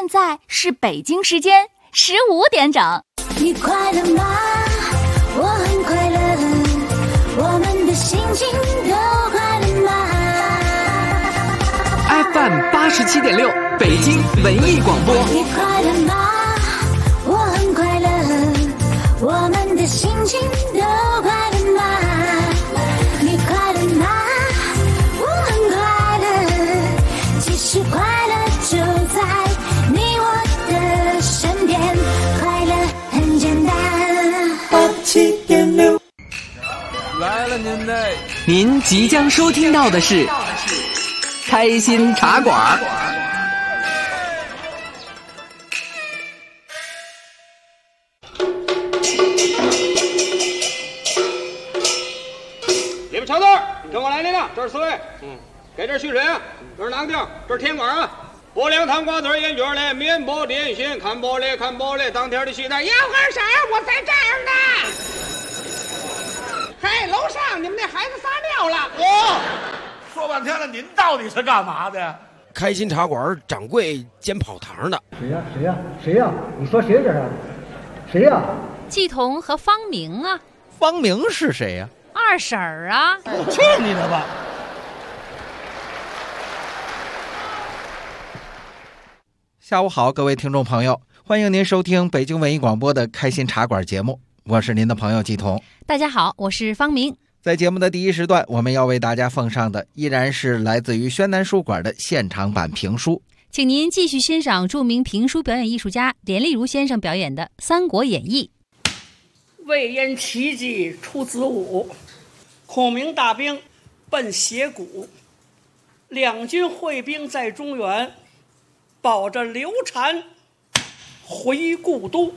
现在是北京时间15点整。 你快乐吗？我很快乐，我们的心情都快乐吗 ？FM 87.6，北京文艺广播。 你快乐吗？我很快乐，我们的心情都快乐吗？你快乐吗？我很快乐，其实快乐就在你我的身边，快乐很简单。87.6 来了您的， 您即将收听到的是开心茶馆。 你们瞧豆，跟我来领领，这是四位，给这续水啊，这是哪个地儿？这是甜馆啊。薄凉糖瓜子烟卷嘞，面包点心，看包嘞，当天的西单，要喝啥？我在这儿呢。嘿，楼上你们那孩子撒尿了。 说半天了，您到底是干嘛的？ 开心茶馆掌柜兼跑堂的。 谁呀？你说谁这是？谁呀？ 季彤和方明啊。 方明是谁呀？ 二婶儿啊。 去你的吧！ 下午好，各位听众朋友，欢迎您收听北京文艺广播的开心茶馆节目，我是您的朋友季彤。 大家好，我是方明。 在节目的第一时段，我们要为大家奉上的依然是来自于宣南书馆的现场版评书， 请您继续欣赏著名评书表演艺术家连丽如先生表演的《三国演义》。 魏延奇迹出子午，孔明大兵奔斜谷，两军会兵在中原，保着刘禅回故都。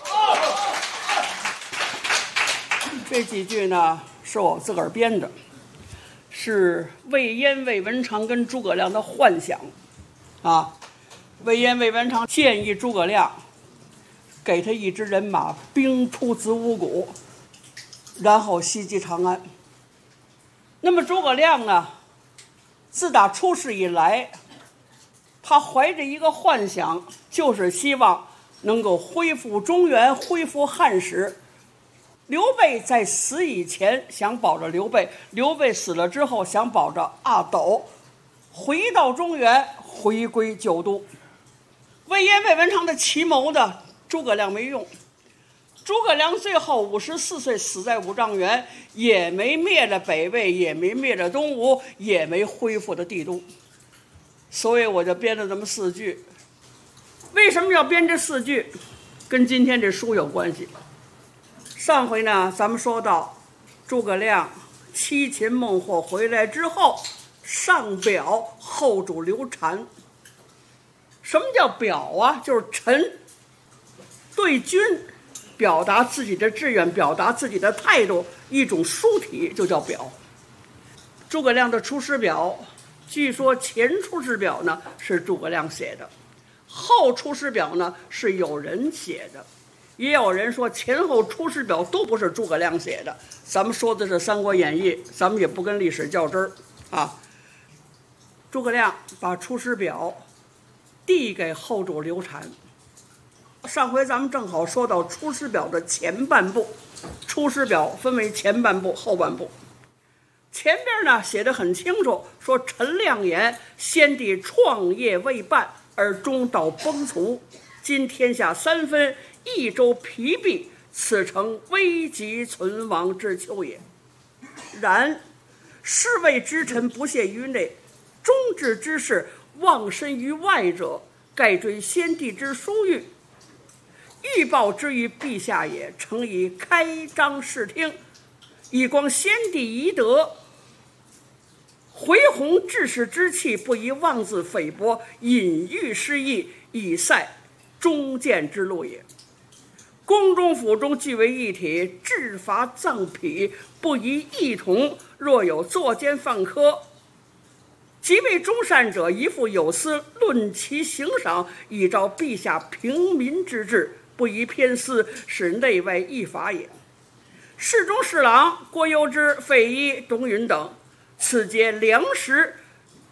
这几句呢是我自个儿编的，是魏延、魏文长跟诸葛亮的幻想啊。魏延、魏文长建议诸葛亮给他一支人马，兵出子午谷，然后袭击长安。那么诸葛亮呢，自打出世以来，他怀着一个幻想，就是希望能够恢复中原，恢复汉室。刘备在死以前想保着刘备，刘备死了之后想保着阿斗，回到中原，回归旧都。魏延、魏文长的奇谋呢，诸葛亮没用。诸葛亮最后54岁死在五丈原，也没灭了北魏，也没灭了东吴，也没恢复的帝都。所以我就编了这么4句。为什么要编这4句？跟今天这书有关系。上回呢，咱们说到诸葛亮七擒孟获回来之后，上表后主刘禅。什么叫表啊？就是臣对君表达自己的志愿，表达自己的态度，一种书体就叫表。诸葛亮的出师表，据说前出师表呢是诸葛亮写的，后出师表呢是有人写的，也有人说前后出师表都不是诸葛亮写的。咱们说的是《三国演义》，咱们也不跟历史较真儿啊。诸葛亮把出师表递给后主刘禅。上回咱们正好说到出师表的前半部，出师表分为前半部、后半部。前边呢写得很清楚，说陈亮言先帝创业未半，而中道崩殂，今天下3分，益州疲弊，此诚危急存亡之秋也。然士为之臣不懈于内，忠志之士忘身于外者，盖追先帝之殊遇，欲报之于陛下也，诚以开张视听，以光先帝遗德，回弘志士之气，不宜妄自菲薄，隐喻失意，以塞忠谏之路也。宫中府中俱为一体，治罚葬匹不宜异同，若有作奸犯科，即为忠善者，一复有司，论其刑赏，以昭陛下平民之志，不宜偏私，使内外异法也。侍中侍郎郭攸之、费祎、董允等，此皆良实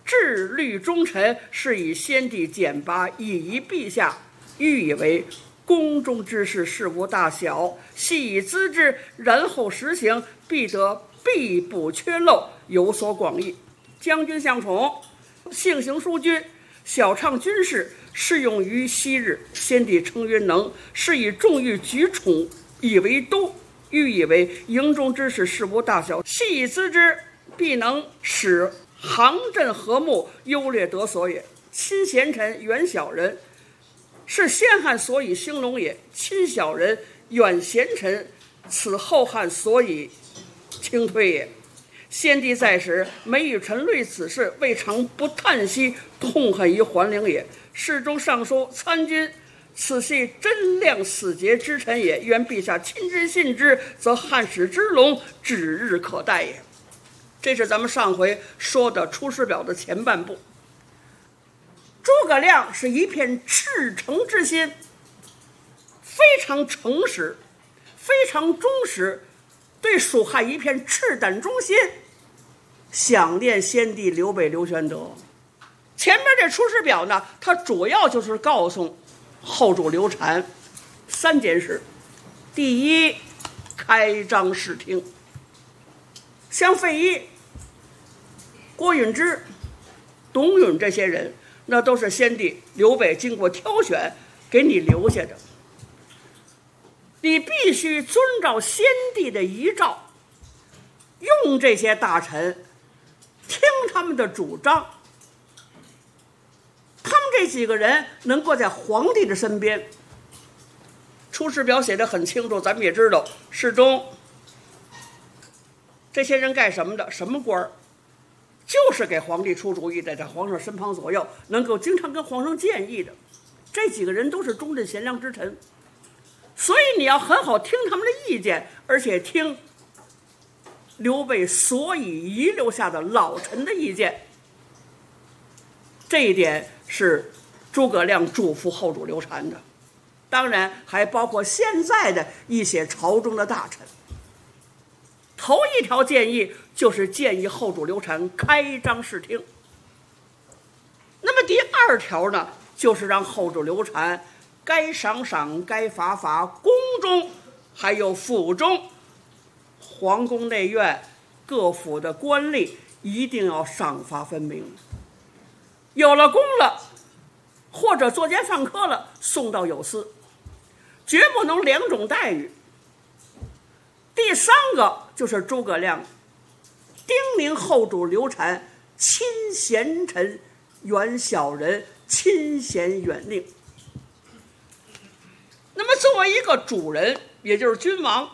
志虑忠臣，是以先帝简拔，以遗陛下，欲以为宫中之事，事无大小，系以咨之，然后实行，必得必补缺漏，有所广益。将军向宠，性行淑君，晓畅军事，适用于昔日。先帝称曰能，是以重欲举宠，以为都，欲以为营中之事，事无大小，系以咨之，必能使行阵和睦，优劣得所也。亲贤臣，远小人，是先汉所以兴隆也；亲小人，远贤臣，此后汉所以轻推也。先帝在时，每与臣论此事，未尝不叹息，痛恨于桓灵也。侍中尚书参军，此系真亮死节之臣也。愿陛下亲之信之，则汉室之隆指日可待也。这是咱们上回说的《出师表》的前半部。诸葛亮是一片赤诚之心，非常诚实，非常忠实，对蜀汉一片赤胆忠心，想念先帝刘备刘玄德。前面这《出师表》呢，它主要就是告诉后主刘禅3件事。第一，开张视听。像费祎、郭允之、董允这些人，那都是先帝刘备经过挑选给你留下的。你必须遵照先帝的遗诏，用这些大臣，听他们的主张。他们这几个人能够在皇帝的身边。《出师表》写得很清楚，咱们也知道，侍中这些人干什么的？什么官儿？就是给皇帝出主意的，在皇上身旁左右，能够经常跟皇上建议的。这几个人都是忠贞贤良之臣，所以你要很好听他们的意见，而且听刘备所以遗留下的老臣的意见。这一点是诸葛亮嘱咐后主刘禅的，当然还包括现在的一些朝中的大臣。头一条建议就是建议后主刘禅开张视听。那么第二条呢，就是让后主刘禅该赏赏，该罚罚，宫中还有府中，皇宫内院各府的官吏一定要赏罚分明。有了功了，或者作奸犯科了，送到有司，绝不能两种待遇。第三个就是诸葛亮叮咛后主刘禅亲贤臣，远小人，亲贤远佞。那么作为一个主人，也就是君王，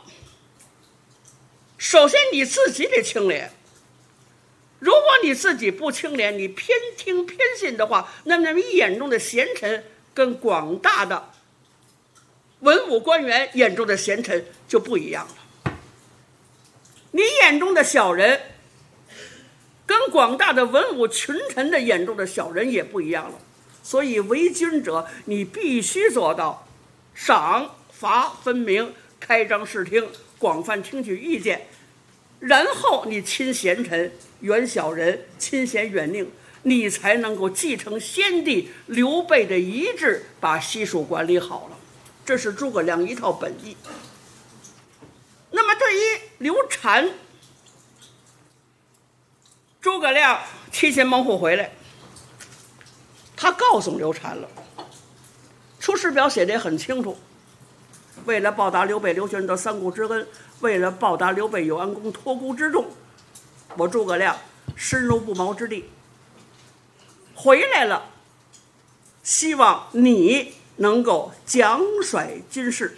首先你自己得清廉。如果你自己不清廉，你偏听偏信的话，那么你眼中的贤臣跟广大的文武官员眼中的贤臣就不一样了。你眼中的小人跟广大的文武群臣的眼中的小人也不一样了。所以为君者，你必须做到赏罚分明，开张视听，广泛听取意见，然后你亲贤臣，远小人，亲贤远佞，你才能够继承先帝刘备的遗志，把西蜀管理好了。这是诸葛亮一套本意。那么对于刘禅，诸葛亮提前忙活回来，他告诉刘禅了，《出师表》写得也很清楚，为了报答刘备刘玄德三顾之恩，为了报答刘备有安公托孤之重，我诸葛亮深入不毛之地回来了，希望你能够奖甩军事，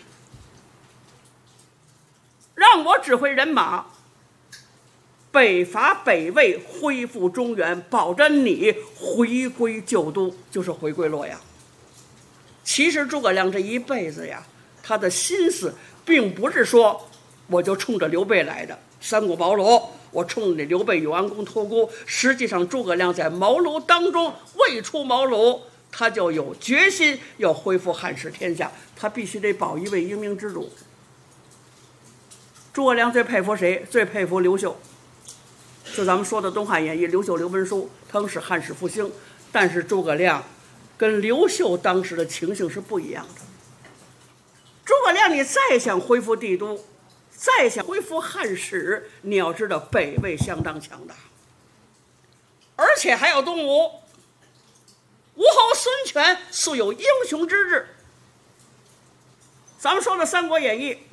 让我指挥人马北伐北魏，恢复中原，保证你回归旧都，就是回归洛阳。其实诸葛亮这一辈子呀，他的心思并不是说我就冲着刘备来的，三顾茅庐我冲着刘备有安公托孤。实际上诸葛亮在茅庐当中未出茅庐，他就有决心要恢复汉室天下，他必须得保一位英明之主。诸葛亮最佩服谁？最佩服刘秀。 就咱们说的《东汉演义》，刘秀、刘文书当时汉室复兴，但是诸葛亮跟刘秀当时的情形是不一样的。诸葛亮，你再想恢复帝都，再想恢复汉室，你要知道北魏相当强大，而且还有东吴。吴侯孙权素有英雄之志。咱们说的《三国演义》，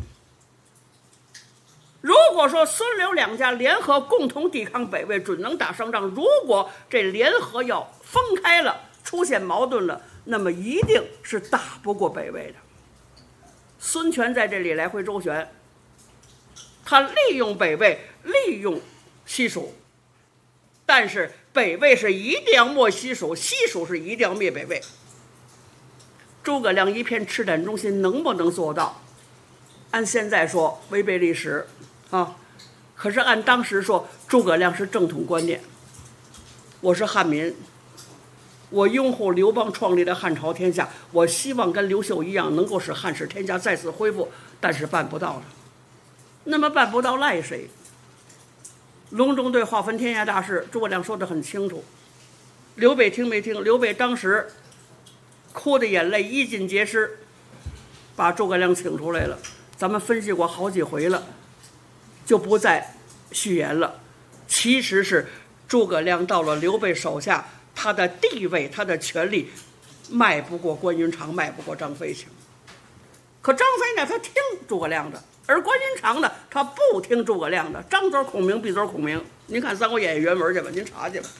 如果说孙刘两家联合共同抵抗北魏，准能打胜仗。如果这联合要分开了，出现矛盾了，那么一定是打不过北魏的。孙权在这里来回周旋，他利用北魏，利用西蜀，但是北魏是一定要没西蜀，西蜀是一定要灭北魏。诸葛亮一片赤胆忠心，能不能做到？按现在说违背历史啊，可是按当时说，诸葛亮是正统观念。我是汉民，我拥护刘邦创立的汉朝天下，我希望跟刘秀一样，能够使汉室天下再次恢复，但是办不到了。那么办不到赖谁？隆中对划分天下大事，诸葛亮说得很清楚。刘备听没听？刘备当时哭的眼泪衣尽皆湿，把诸葛亮请出来了。咱们分析过好几回了，就不再续言了。其实是诸葛亮到了刘备手下，他的地位、他的权力迈不过关云长，迈不过张飞强。可张飞呢，他听诸葛亮的，而关云长呢，他不听诸葛亮的。张嘴孔明，闭嘴孔明。您看《三国演义》原文去吧，您查去吧。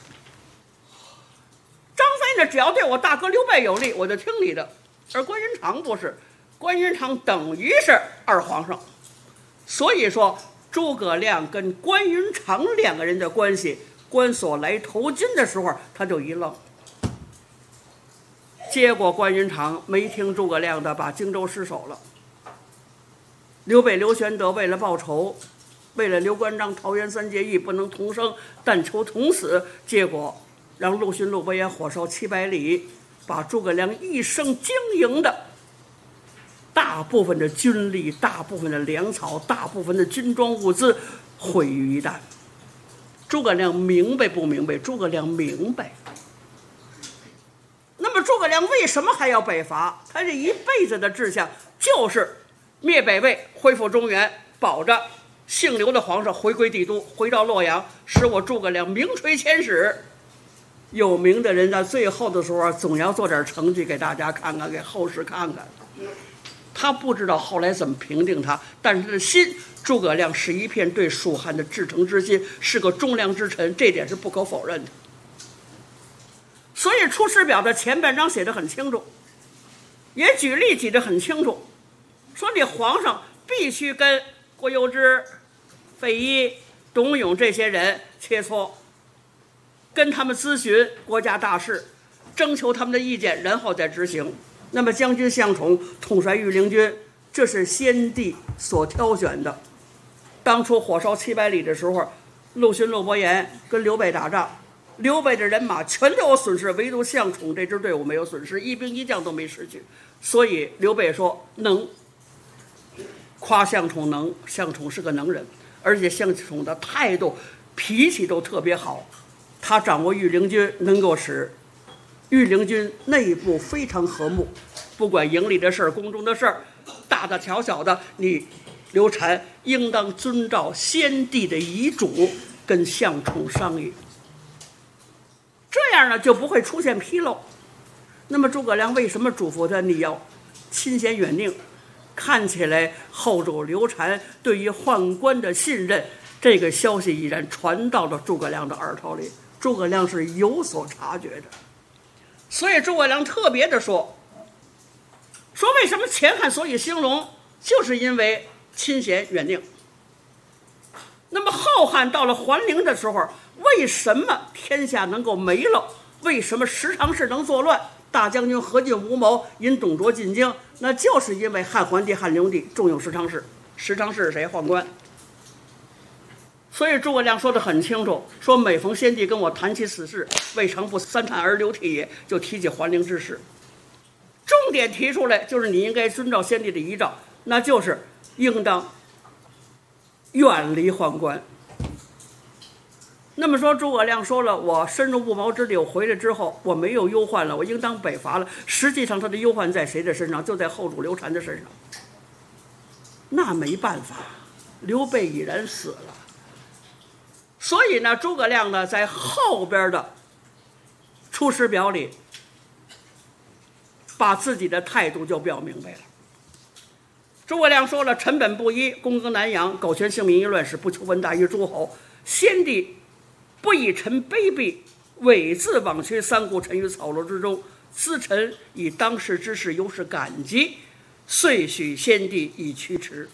张飞呢，只要对我大哥刘备有利，我就听你的。而关云长不是，关云长等于是二皇上。所以说，诸葛亮跟关云长两个人的关系，关索来投金的时候，他就一愣。结果关云长没听诸葛亮的，把荆州失守了。刘备、刘玄德为了报仇，为了刘关张桃园三结义不能同生，但求同死，结果让陆逊、陆伯言火烧700里，把诸葛亮一生经营的大部分的军力、大部分的粮草、大部分的军装物资毁于一旦。诸葛亮明白不明白？诸葛亮明白。那么诸葛亮为什么还要北伐？他这一辈子的志向就是灭北魏，恢复中原，保着姓刘的皇上回归帝都，回到洛阳，使我诸葛亮名垂千史。有名的人在最后的时候总要做点成绩给大家看看，给后世看看。他不知道后来怎么评定他，但是他的心，诸葛亮是一片对蜀汉的至诚之心，是个忠良之臣，这点是不可否认的。所以《出师表》的前半章写得很清楚，也举例举得很清楚，说你皇上必须跟郭攸之、费祎、董永这些人切磋，跟他们咨询国家大事，征求他们的意见，然后再执行。那么将军向宠统帅御林军，这是先帝所挑选的。当初火烧700里的时候，陆逊、陆伯言跟刘备打仗，刘备的人马全都有损失，唯独向宠这支队伍没有损失，一兵一将都没失去。所以刘备说能，夸向宠能，向宠是个能人，而且向宠的态度、脾气都特别好。他掌握御林军，能够使御林军内部非常和睦，不管营里的事儿、宫中的事儿，大大小小的，你刘禅应当遵照先帝的遗嘱跟向宠商议，这样呢就不会出现纰漏。那么诸葛亮为什么嘱咐他你要亲贤远佞？看起来后主刘禅对于宦官的信任，这个消息已然传到了诸葛亮的耳朵里，诸葛亮是有所察觉的。所以诸葛亮特别的说为什么前汉所以兴隆，就是因为亲贤远佞。那么后汉到了桓灵的时候，为什么天下能够没了？为什么十常侍能作乱？大将军何进、吴谋引董卓进京，那就是因为汉桓帝、汉灵帝重用十常侍。十常侍是谁？宦官。所以诸葛亮说得很清楚，说每逢先帝跟我谈起此事，未尝不三叹而流涕也，就提起桓灵之事。重点提出来就是你应该遵照先帝的遗诏，那就是应当远离宦官。 那么说，诸葛亮说了，我深入不毛之地，我回来之后，我没有忧患了，我应当北伐了。实际上，他的忧患在谁的身上？就在后主刘禅的身上。那没办法，刘备已然死了。所以呢，诸葛亮呢，在后边的《出师表》里，把自己的态度就表明白了。诸葛亮说了：“臣本布衣，躬耕南阳，苟全性命于乱世，不求闻大于诸侯。先帝不以臣卑鄙，猥自枉屈，三顾臣于草庐之中。咨臣以当世之事，尤是感激，遂许先帝以驱驰。”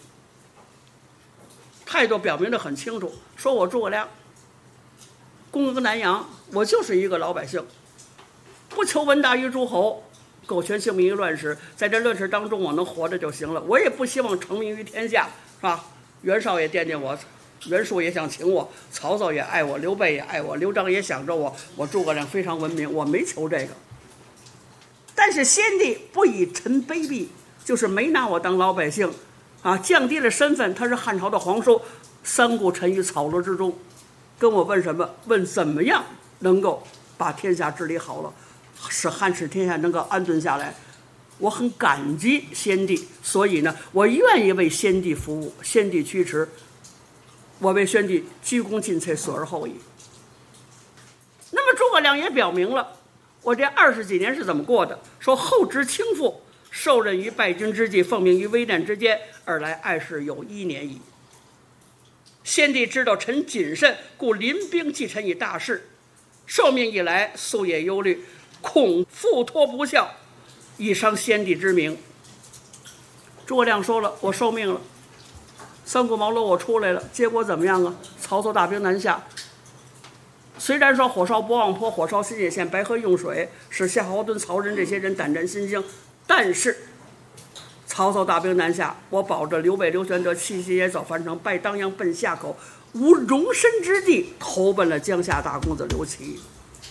态度表明得很清楚，说我诸葛亮躬耕南阳，我就是一个老百姓，不求闻大于诸侯，苟全性命于乱世，在这乱世当中我能活着就行了，我也不希望成名于天下，是吧？袁绍也惦记我，袁术也想请我，曹操也爱我，刘备也爱我，刘璋也想着我，我诸葛亮非常文明，我没求这个。但是先帝不以臣卑鄙，就是没拿我当老百姓啊，降低了身份，他是汉朝的皇叔，三顾臣于草庐之中，跟我问什么？问怎么样能够把天下治理好了，使汉室天下能够安顿下来。我很感激先帝，所以呢，我愿意为先帝服务，先帝驱驰，我为先帝鞠躬尽瘁，死而后已。那么诸葛亮也表明了，我这20几年是怎么过的？说后值倾覆，受任于败军之际，奉命于危难之间，尔来爱事有1年矣。先帝知道臣谨慎，故临兵继臣以大事。受命以来，夙夜忧虑，恐负托不效，以伤先帝之名。诸葛亮说了，我受命了，三顾茅庐我出来了，结果怎么样啊？曹操大兵南下，虽然说火烧博望坡，火烧新野县，白河用水，使夏侯惇、曹仁这些人胆战心惊，但是曹操大兵南下，我保着刘备、刘玄德弃西野走樊城，拜当阳，奔夏口，无容身之地，投奔了江夏大公子刘琦。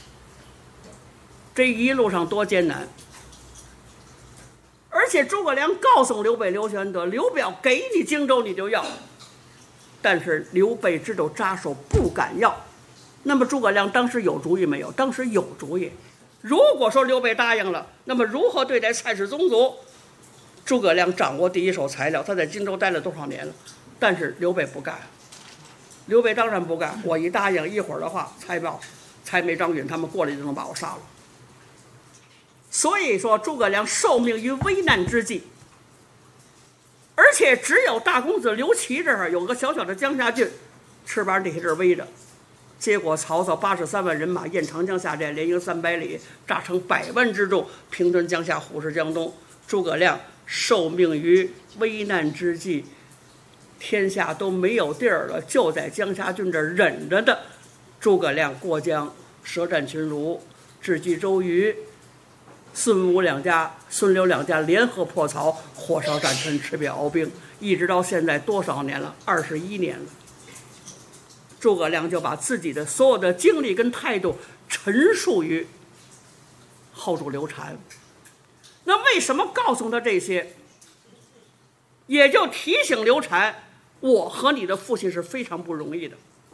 这一路上多艰难！而且诸葛亮告诉刘备、刘玄德，刘表给你荆州你就要，但是刘备知道扎手，不敢要。那么诸葛亮当时有主意没有？当时有主意。如果说刘备答应了，那么如何对待蔡氏宗族？诸葛亮掌握第一手材料，他在荆州待了多少年了？但是刘备不干，刘备当然不干。我一答应，一会儿的话，蔡瑁、张允他们过来就能把我杀了。所以说，诸葛亮受命于危难之际，而且只有大公子刘琦这儿有个小小的江夏郡，翅膀底下这儿围着。结果曹操83万人马沿长江下寨，连营300里，诈成100万之众，平屯江夏，虎视江东。诸葛亮受命于危难之际，天下都没有地儿了，就在江夏郡这儿忍着的。诸葛亮过江，舌战群儒，智击周瑜，孙武两家、孙刘两家联合破曹，火烧战村，赤壁鏖兵，一直到现在多少年了？21年了。诸葛亮就把自己的所有的经历跟态度陈述于后主刘禅。那为什么告诉他这些？也就提醒刘禅，我和你的父亲是非常不容易的。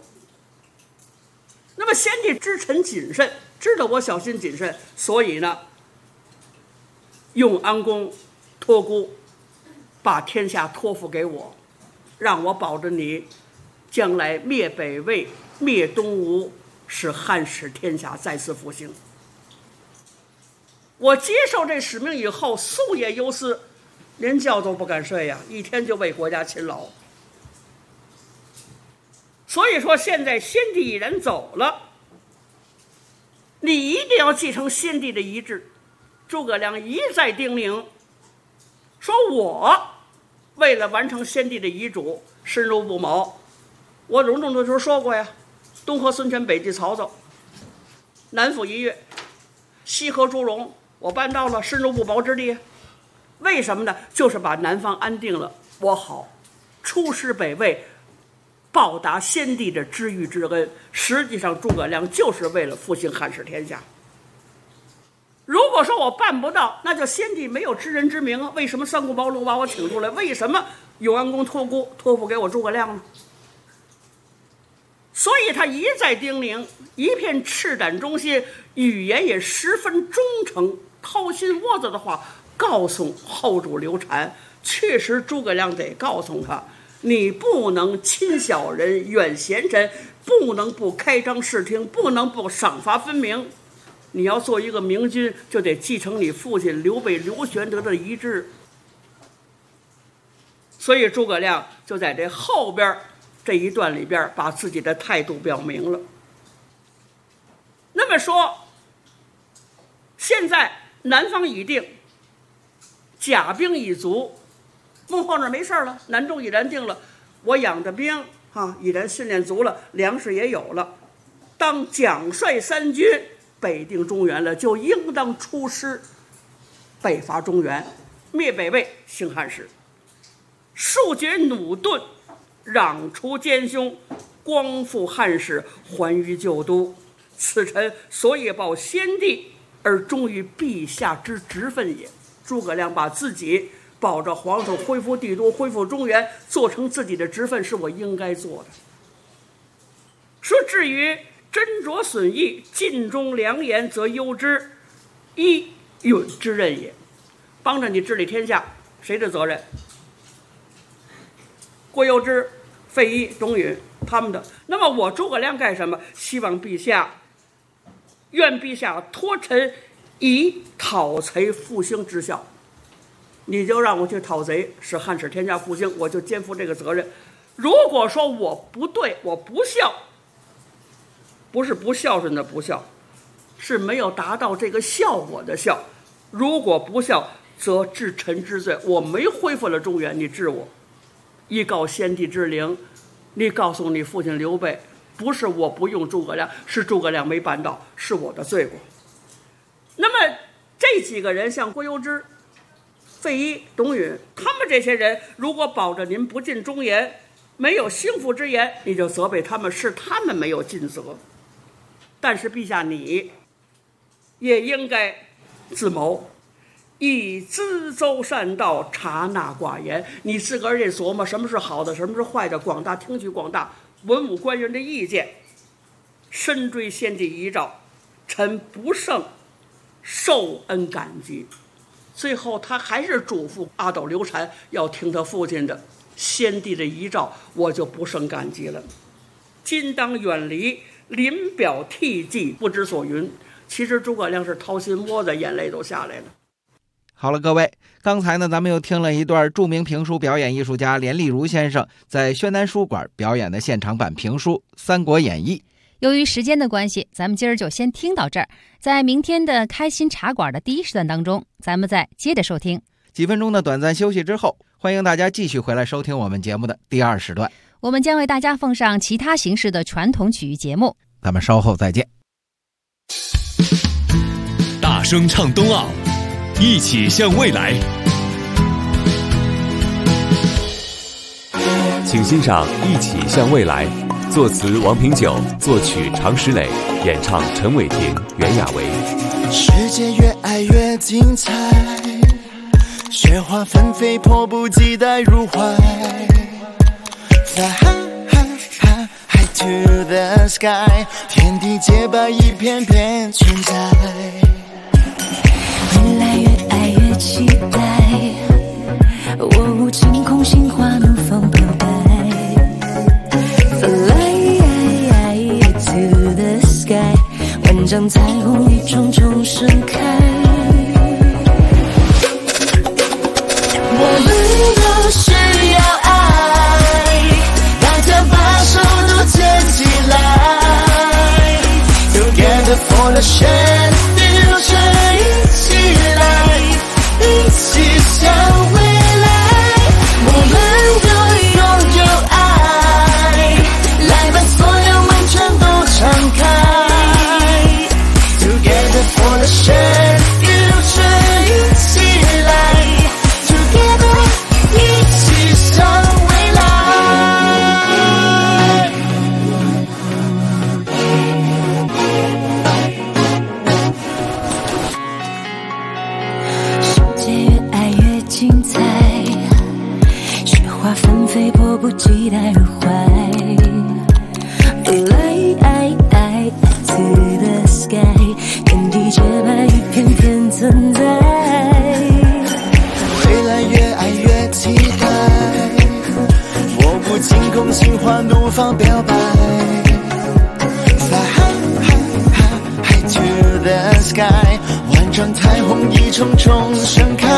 那么先帝知臣谨慎，知道我小心谨慎，所以呢，用安公托孤，把天下托付给我，让我保着你将来灭北魏、灭东吴，使汉室天下再次复兴。我接受这使命以后，夙夜忧思，连觉都不敢睡呀，一天就为国家勤劳。所以说，现在先帝已然走了，你一定要继承先帝的遗志。诸葛亮一再叮咛，说我为了完成先帝的遗嘱，深入不毛。我隆重的时候说过呀，东和孙权，北击曹操，南抚一越，西和朱荣，我办到了，深入不毛之地。为什么呢？就是把南方安定了，我好出师北魏，报答先帝的知遇之恩。实际上诸葛亮就是为了复兴汉室天下。如果说我办不到，那就先帝没有知人之明啊。为什么三顾茅庐把我请出来？为什么永安公托孤托付给我诸葛亮呢？ 所以他一再叮咛，一片赤胆忠心，语言也十分忠诚，掏心窝子的话告诉后主刘禅。确实诸葛亮得告诉他，你不能亲小人远贤臣，不能不开张视听，不能不赏罚分明。你要做一个明君，就得继承你父亲刘备刘玄德的遗志。所以诸葛亮就在这后边这一段里边把自己的态度表明了。那么说，现在南方已定，甲兵已足，孟浩那没事了，南中已然定了，我养的兵已然训练足了，粮食也有了，当奖率三军北定中原了，就应当出师北伐中原，灭北魏，兴汉室，庶绝弩盾，攘除奸凶，光复汉室，还于旧都。此臣所以报先帝而忠于陛下之职分也。诸葛亮把自己保着皇上恢复帝都，恢复中原，做成自己的职分，是我应该做的。说至于斟酌损益，尽忠良言，则攸之，一允之任也。帮着你治理天下，谁的责任？郭攸之、费祎、董允他们的。那么我诸葛亮干什么？希望陛下，愿陛下托臣以讨贼复兴之效。你就让我去讨贼，使汉室天下复兴，我就肩负这个责任。如果说我不对，我不孝，不是不孝顺的不孝，是没有达到这个效果的孝。如果不孝，则治臣之罪。我没恢复了中原，你治我，依告先帝之灵，你告诉你父亲刘备，不是我不用诸葛亮，是诸葛亮没办到，是我的罪过。那么这几个人，像郭攸之、费祎、董允，他们这些人如果保着您不尽忠言，没有兴复之言，你就责备他们，是他们没有尽责。但是陛下你也应该自谋，以咨周善道，察纳寡言。你自个儿得琢磨什么是好的，什么是坏的，广大听取广大文武官员的意见，深追先帝遗诏，臣不胜受恩感激。最后他还是嘱咐阿斗刘禅要听他父亲的，先帝的遗诏我就不胜感激了。今当远离，临表涕泣，不知所云。其实诸葛亮是掏心窝子，眼泪都下来了。 好了，各位，刚才呢，咱们又听了一段著名评书表演艺术家连丽如先生在宣南书馆表演的现场版评书《三国演义》。 由于时间的关系，咱们今儿就先听到这儿。在明天的开心茶馆的第一时段当中，咱们再接着收听。 几分钟的短暂休息之后，欢迎大家继续回来收听我们节目的第二时段。 我们将为大家奉上其他形式的传统曲艺节目。 咱们稍后再见。 大声唱冬奥，一起向未来。请欣赏《一起向未来》，作词王平久，作曲常石磊，演唱陈伟霆、袁娅维。 世界越爱越精彩，雪花纷飞，迫不及待入怀。Fly high to the sky， 天地洁白，一片片存在。 越来越爱越期待，我晴空心花怒放澎湃。Fly to the sky， 万丈彩虹一重重盛开。我们都需要爱，大家把手都牵起来 ，Together for the shared future， 一起来，一起向未来。我们都拥有爱，来把所有门全都敞开 ，Together for the shared future， 一起来。一起向未来。世界越爱越精彩，雪花纷飞，迫不及待入怀。 方表白。Fly high to the sky， 万丈彩虹一重重盛开。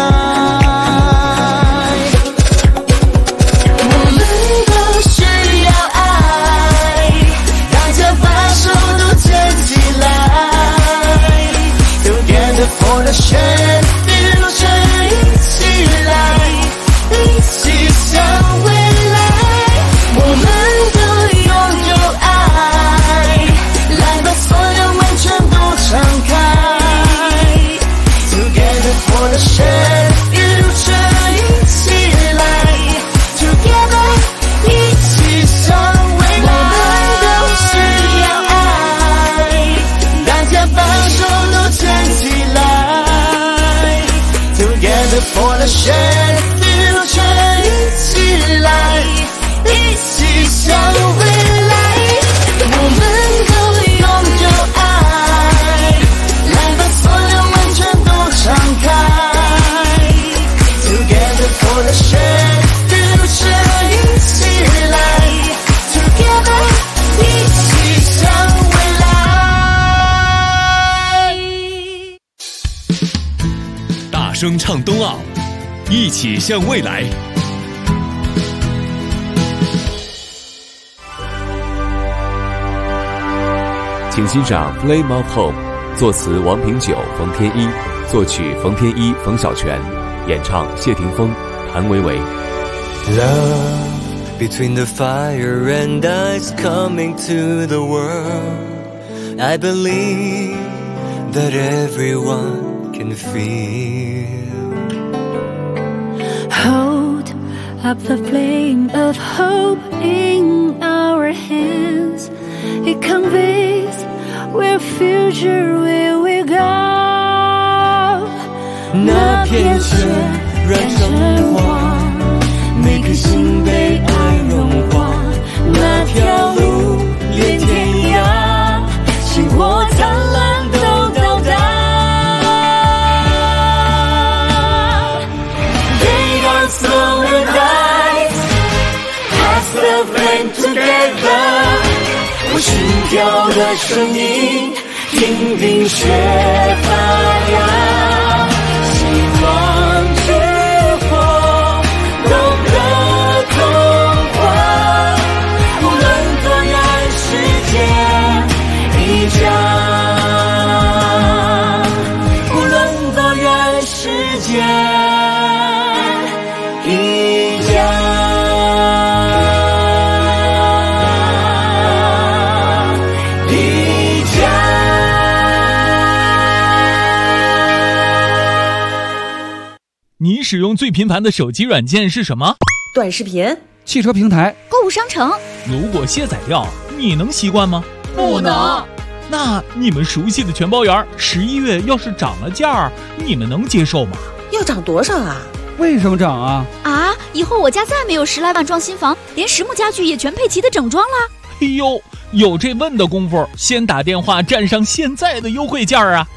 我们都需要爱，大家把手都牵起来 ，Together for the shared future， 一起来，一起向未来。我们都拥有爱，来把所有门全部敞开 ，Together for the shared future， 一起来 ，Together 一起向未来。我们都需要爱，大家把手都牵起来 ，Together for the shared future， 一起来。一起向未来，我们都拥有爱，来把所有门全都敞开 ，Together for the shared future， 一起来 ，Together 一起向未来。大声唱冬奥，一起向未来。请欣赏《Flame of Hope》，作词王平久、冯天一，作曲冯天一、冯小泉，演唱谢霆锋、谭维维。 Love between the fire and ice coming to the world. I believe that everyone can feel. Hold up the flame of hope in our hands. It conveys where future will we go. 那片雪染成黄，每颗心被爱融化。那条路连天涯，星火灿烂都到达。They don't slow the dice, pass the flame together。我心跳的声音，听冰雪发芽，希望之火懂得空话，无论多远世界一家，无论多远世界一家。 你使用最频繁的手机软件是什么？ 短视频、 汽车平台、 购物商城。 如果卸载掉，你能习惯吗？ 不能。 那你们熟悉的全包园11月要是涨了价，你们能接受吗？ 要涨多少啊？ 为什么涨啊？ 啊！以后我家再没有10来万装新房，连实木家具也全配齐的整装了。 哎呦，有这问的功夫，先打电话占上现在的优惠价啊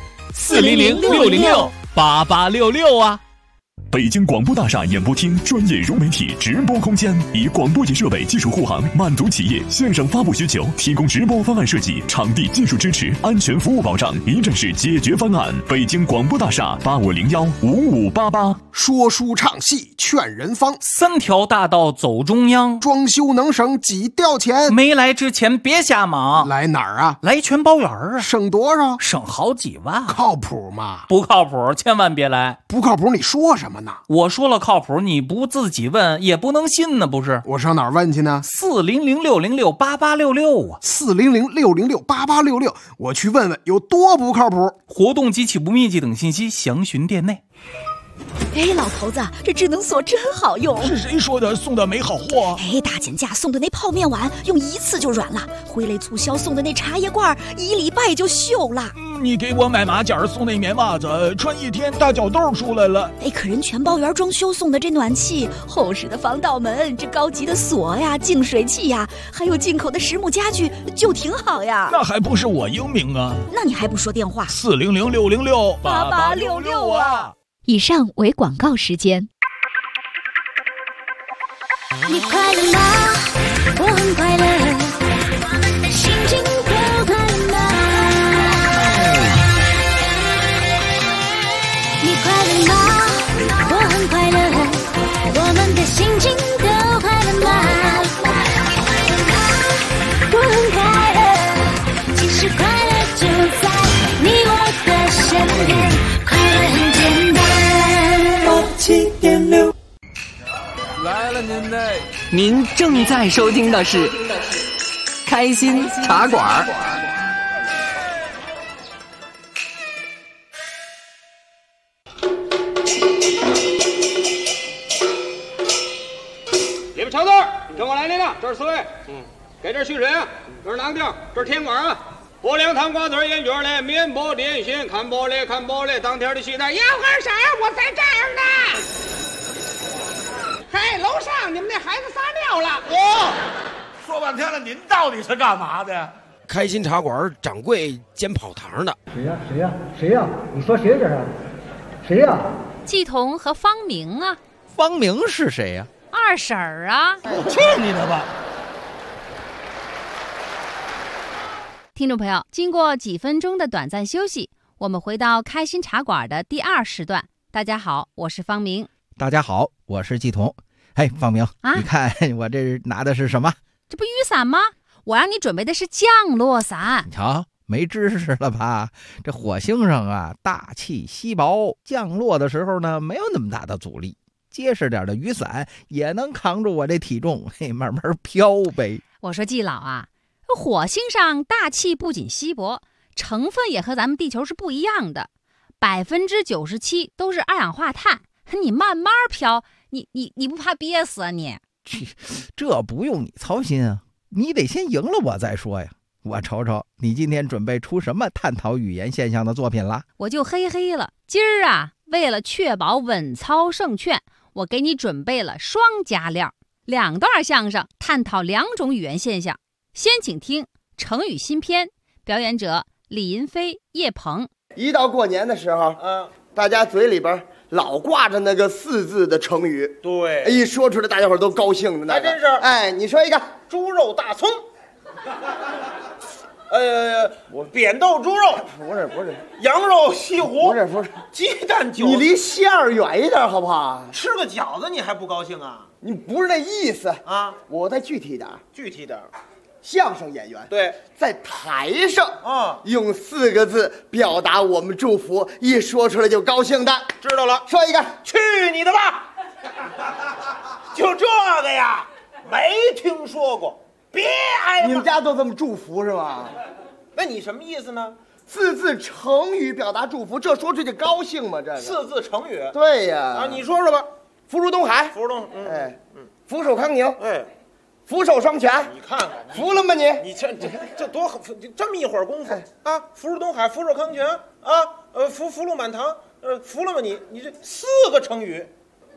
！400-606-8866啊！ 北京广播大厦演播厅专业融媒体直播空间，以广播级设备技术护航，满足企业线上发布需求，提供直播方案设计、场地技术支持、安全服务保障，一站式解决方案。北京广播大厦8501-5588。 说书唱戏劝人方 ，3条大道走中央， 装修能省几吊钱？ 没来之前别瞎忙。 来哪儿啊？ 来全包园啊！ 省多少？ 省好几万。 靠谱吗？ 不靠谱，千万别来。 不靠谱，你说什么呢？ 我说了靠谱，你不自己问也不能信呢，不是？ 我上哪儿问去呢 ？400-606-8866啊 ！400-606-8866，我去问问有多不靠谱。 活动及起步面积等信息详询店内。 哎，老头子，这智能锁真好用。 是谁说的送的没好货？ 哎，大减价送的那泡面碗用一次就软了，挥泪促销送的那茶叶罐1礼拜就锈了。 你给我买马甲送那棉袜子，穿1天大脚痘出来了。 哎，可人全包园装修送的这暖气、厚实的防盗门、这高级的锁呀、净水器呀，还有进口的实木家具，就挺好呀。 那还不是我英明啊？ 那你还不说电话 ？400-606-8866啊！ 以上为广告时间。 你快乐吗？ 我很快乐，我们的心情都快乐吗？你快乐吗？我很快乐，我们的心情都快乐吗？我很快乐，其实快乐就在你我的身边，快乐很简单。87.6 来了您嘞！您正在收听的是开心茶馆。 你们小队跟我来领了，这是4位。给这蓄水啊，这是囊丁，这是甜管啊。拨凉糖瓜子烟卷嘞，面包点心，看包嘞，当天的戏台，要干啥？我在这儿呢。嘿，楼上你们那孩子撒尿了。 说半天了，您到底是干嘛的呀？ 开心茶馆掌柜兼跑堂的。 谁呀？你说谁这是？谁呀？ 季彤和方明啊。 方明是谁呀？ 二婶儿啊。 去你的吧！ 听众朋友，经过几分钟的短暂休息，我们回到开心茶馆的第2时段。大家好，我是方明。 大家好，我是季彤。嘿，方明，你看我这拿的是什么？ 这不雨伞吗？我让你准备的是降落伞。 你瞧，没知识了吧？这火星上啊，大气稀薄，降落的时候呢，没有那么大的阻力，结实点的雨伞也能扛住我这体重，嘿，慢慢飘呗。 我说季老啊，火星上大气不仅稀薄，成分也和咱们地球是不一样的，97%都是二氧化碳。你慢慢飘，你不怕憋死啊你？ 这不用你操心啊，你得先赢了我再说呀。我瞅瞅你今天准备出什么探讨语言现象的作品了？ 我就嘿了，今儿啊，为了确保稳操胜券，我给你准备了双加料，2段相声探讨2种语言现象。先请听成语新篇，表演者李银飞、叶鹏。 一到过年的时候，大家嘴里边老挂着那个4字的成语， 对， 一说出来大家伙都高兴的那个， 还真是。 哎，你说一个， 猪肉大葱。扁豆猪肉， 不是， 羊肉西湖， 不是， 鸡蛋酒。 你离馅儿远一点好不好？ 吃个饺子你还不高兴啊？ 你不是那意思啊！ 我再具体点，相声演员对， 在台上用4个字表达我们祝福，一说出来就高兴的。 知道了， 说一个， 去你的吧！就这个呀，没听说过。别挨你们家都这么祝福是吗？ 那你什么意思呢 ？4字成语表达祝福，这说出去高兴吗？这个 4字成语， 对呀。 啊，你说说吧。 福如东海，俯首康宁，俯首双全。 你看看， 服了吗你？ 你这多好，这么一会儿功夫啊！福如东海，俯首康全啊，福禄满堂，服了吗你？你这4个成语，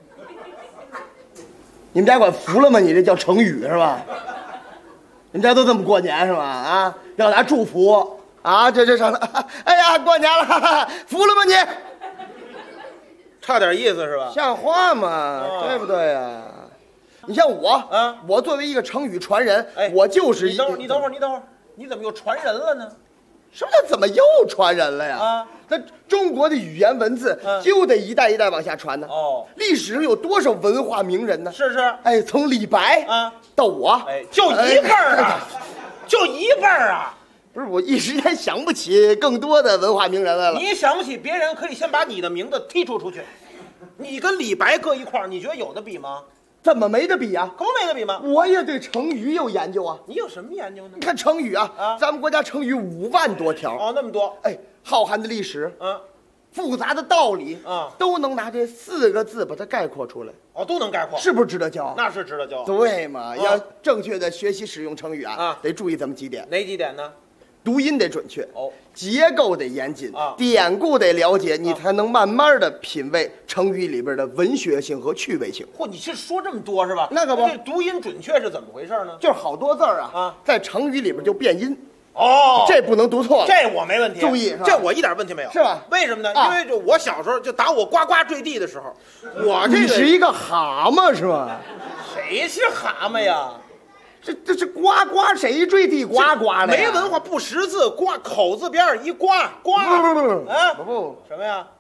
你们家管服了吗？你这叫成语是吧？你们家都这么过年是吧？啊，要拿祝福啊，这上了，哎呀，过年了，哈哈，服了吗你？ 差点意思是吧？ 像话吗？对不对呀？你像我啊，我作为一个成语传人，我就是你等会儿，你怎么又传人了呢？ 什么叫怎么又传人了呀？啊，那中国的语言文字就得一代一代往下传呢。哦，历史上有多少文化名人呢？ 是， 哎，从李白啊到我， 哎，就一辈儿啊，就一辈儿啊。 不是，我一时间想不起更多的文化名人来了。 你想不起别人，可以先把你的名字剔除出去。你跟李白搁一块儿，你觉得有的比吗？ 怎么没得比啊？ 可不没得比吗？ 我也对成语有研究啊。 你有什么研究呢？ 你看成语啊，咱们国家成语5万多条。 哦，那么多。 哎，浩瀚的历史，复杂的道理，都能拿这4个字把它概括出来。 哦，都能概括， 是不是值得骄傲？ 那是值得骄傲。 对嘛？要正确的学习使用成语啊，得注意这么几点。 哪几点呢？ 读音得准确，结构得严谨，典故得了解，你才能慢慢的品味成语里边的文学性和趣味性。 嚯，你是说这么多是吧？ 那可不， 这读音准确是怎么回事呢？ 就是好多字儿在成语里边就变音。 哦， 这不能读错了， 这我没问题。 注意， 这我一点问题没有， 是吧？ 为什么呢？因为就我小时候就打我呱呱坠地的时候，我这你是一个蛤蟆是吧？ 谁是蛤蟆呀？ 这是呱呱谁坠地呱呱的？ 没文化不识字，呱口字边一呱呱。 不什么呀？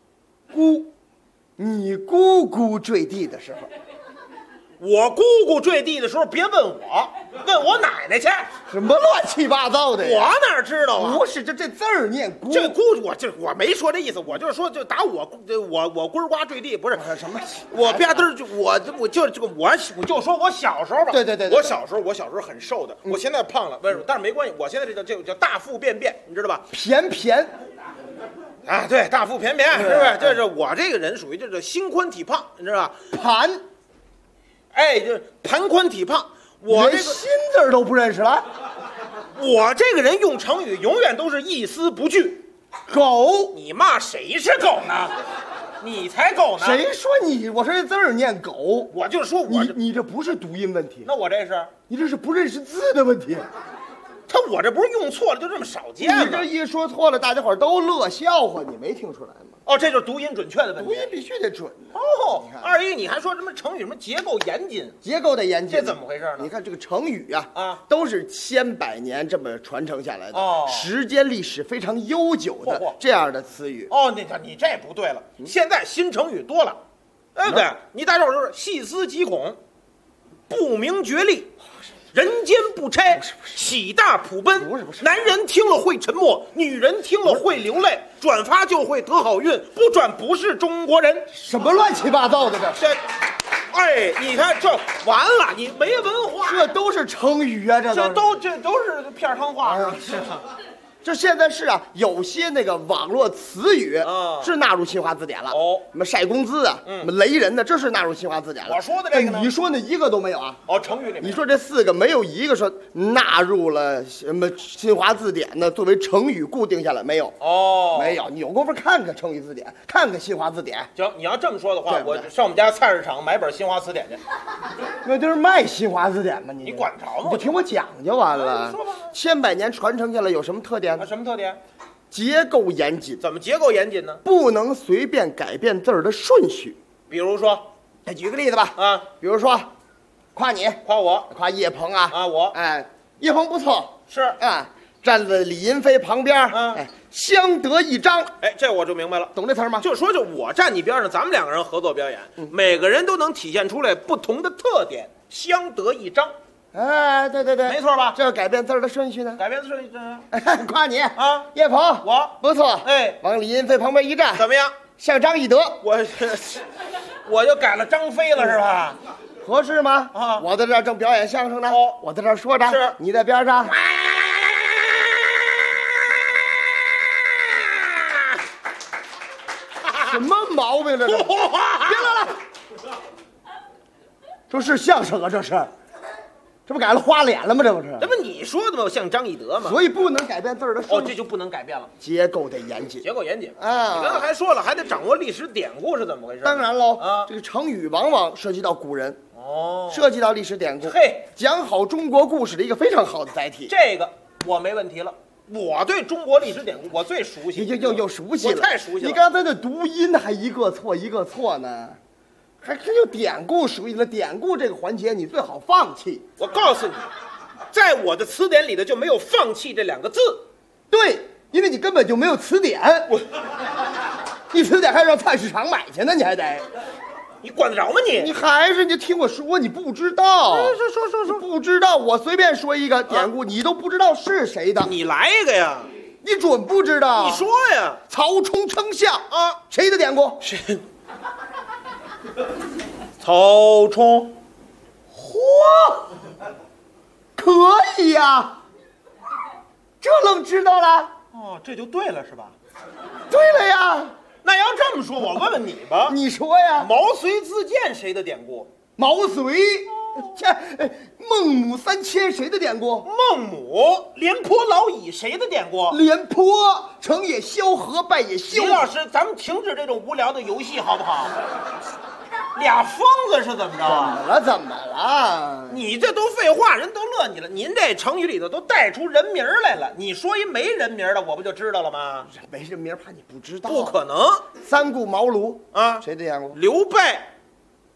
你姑姑坠地的时候， 我姑姑坠地的时候别问我，问我奶奶去。 什么乱七八糟的呀？ 我哪知道啊？ 不是，这字儿念姑。 这姑我没说这意思，我就是说就打我龟呱坠地，不是什么？ 我吧嘚就我就说我小时候吧。 对， 我小时候很瘦的，我现在胖了，但是没关系，我现在这叫大腹便便，你知道吧？ 便。 啊，对，大腹便便，是不是？这是我这个人属于就是心宽体胖，你知道吧？就是盘宽体胖。我这个心字都不认识了。 我这个人用成语永远都是一丝不惧。 狗， 你骂谁是狗呢？你才狗呢！ 谁说你？我说这字儿念狗， 我就说你这不是读音问题， 那我这是你这是不认识字的问题。 我这不是用错了，就这么少见吗？ 你这一说错了，大家伙都乐笑话，你没听出来吗？ 哦，这就是读音准确的问题。 读音必须得准哦。二姨，你还说什么成语什么结构严谨？ 结构得严谨， 这怎么回事呢？ 你看这个成语都是千百年这么传承下来的，时间历史非常悠久的这样的词语。 哦，你这不对了，现在新成语多了，对不对？你大伙儿都是细思极恐，不明觉厉。人间不拆，喜大普奔。 不是， 男人听了会沉默，女人听了会流泪，转发就会得好运，不转不是中国人。 什么乱七八糟的这？哎，你看这完了，你没文化。 这都是成语啊，这都是片汤话啊。 这现在是有些那个网络词语是纳入新华字典了。什么晒工资什么雷人的，这是纳入新华字典了。 我说的这个呢？ 你说那一个都没有啊？ 成语里面你说这4个没有一个说纳入了什么新华字典呢？作为成语固定下来没有？没有。你有功夫看看成语字典，看看新华字典。 行，你要这么说的话，我上我们家菜市场买本新华词典去。 那就是卖新华字典吗？你管着吗？ 你听我讲就完了。 说吧。 千百年传承下来有什么特点？ 什么特点？ 结构严谨。 怎么结构严谨呢？ 不能随便改变字儿的顺序。 比如说， 举个例子吧。比如说，夸你， 夸我， 夸叶鹏我。 叶鹏不错， 是站在李银飞旁边，相得益彰。 这我就明白了， 懂这词吗？ 就我站你边上，咱们2个人合作表演，每个人都能体现出来不同的特点，相得益彰。 对， 没错吧？ 这要改变字儿的顺序呢？ 改变字顺序夸你叶鹏， 我不错。往李银飞旁边一站， 怎么样？ 像张翼德。 我就改了张飞了，是吧？ 合适吗？我在这儿正表演相声呢，我在这儿说着， 是你在边上。什么毛病这是？别来了，这是相声啊，这不改了花脸了吗？这不是？ 这不你说的吗？像张翼德吗？ 所以不能改变字儿的顺序。 这就不能改变了。 结构得严谨。 结构严谨你刚才还说了，还得掌握历史典故是怎么回事？ 当然喽这个成语往往涉及到古人涉及到历史典故。讲好中国故事的一个非常好的载体。 这个我没问题了。我对中国历史典故我最熟悉， 又熟悉了， 我太熟悉了。 你刚才的读音还一个错呢，还真有典故熟悉了。典故这个环节你最好放弃。 我告诉你，在我的词典里的就没有放弃这2个字。 对，因为你根本就没有词典。你词典还让菜市场买去呢，你还得。 你管得着吗你？ 你还是你听我说，你不知道。说，不知道。我随便说一个典故，你都不知道是谁的。 你来一个呀？ 你准不知道。 你说呀？ 曹冲称象谁的典故？ 曹冲。 嚯，可以呀，这愣知道了。 这就对了是吧？ 对了呀。 那要这么说，我问问你吧。 你说呀。 毛遂自荐谁的典故？ 毛遂。孟母三迁谁的典故？ 孟母。廉颇老矣谁的典故？ 廉颇。成也萧何，败也萧。 李老师，咱们停止这种无聊的游戏好不好？俩疯子是怎么着？ 怎么了？ 你这都废话，人都乐你了。您这成语里头都带出人名来了，你说一没人名的，我不就知道了吗？ 没人名，怕你不知道。 不可能。 三顾茅庐谁的典故？ 刘备、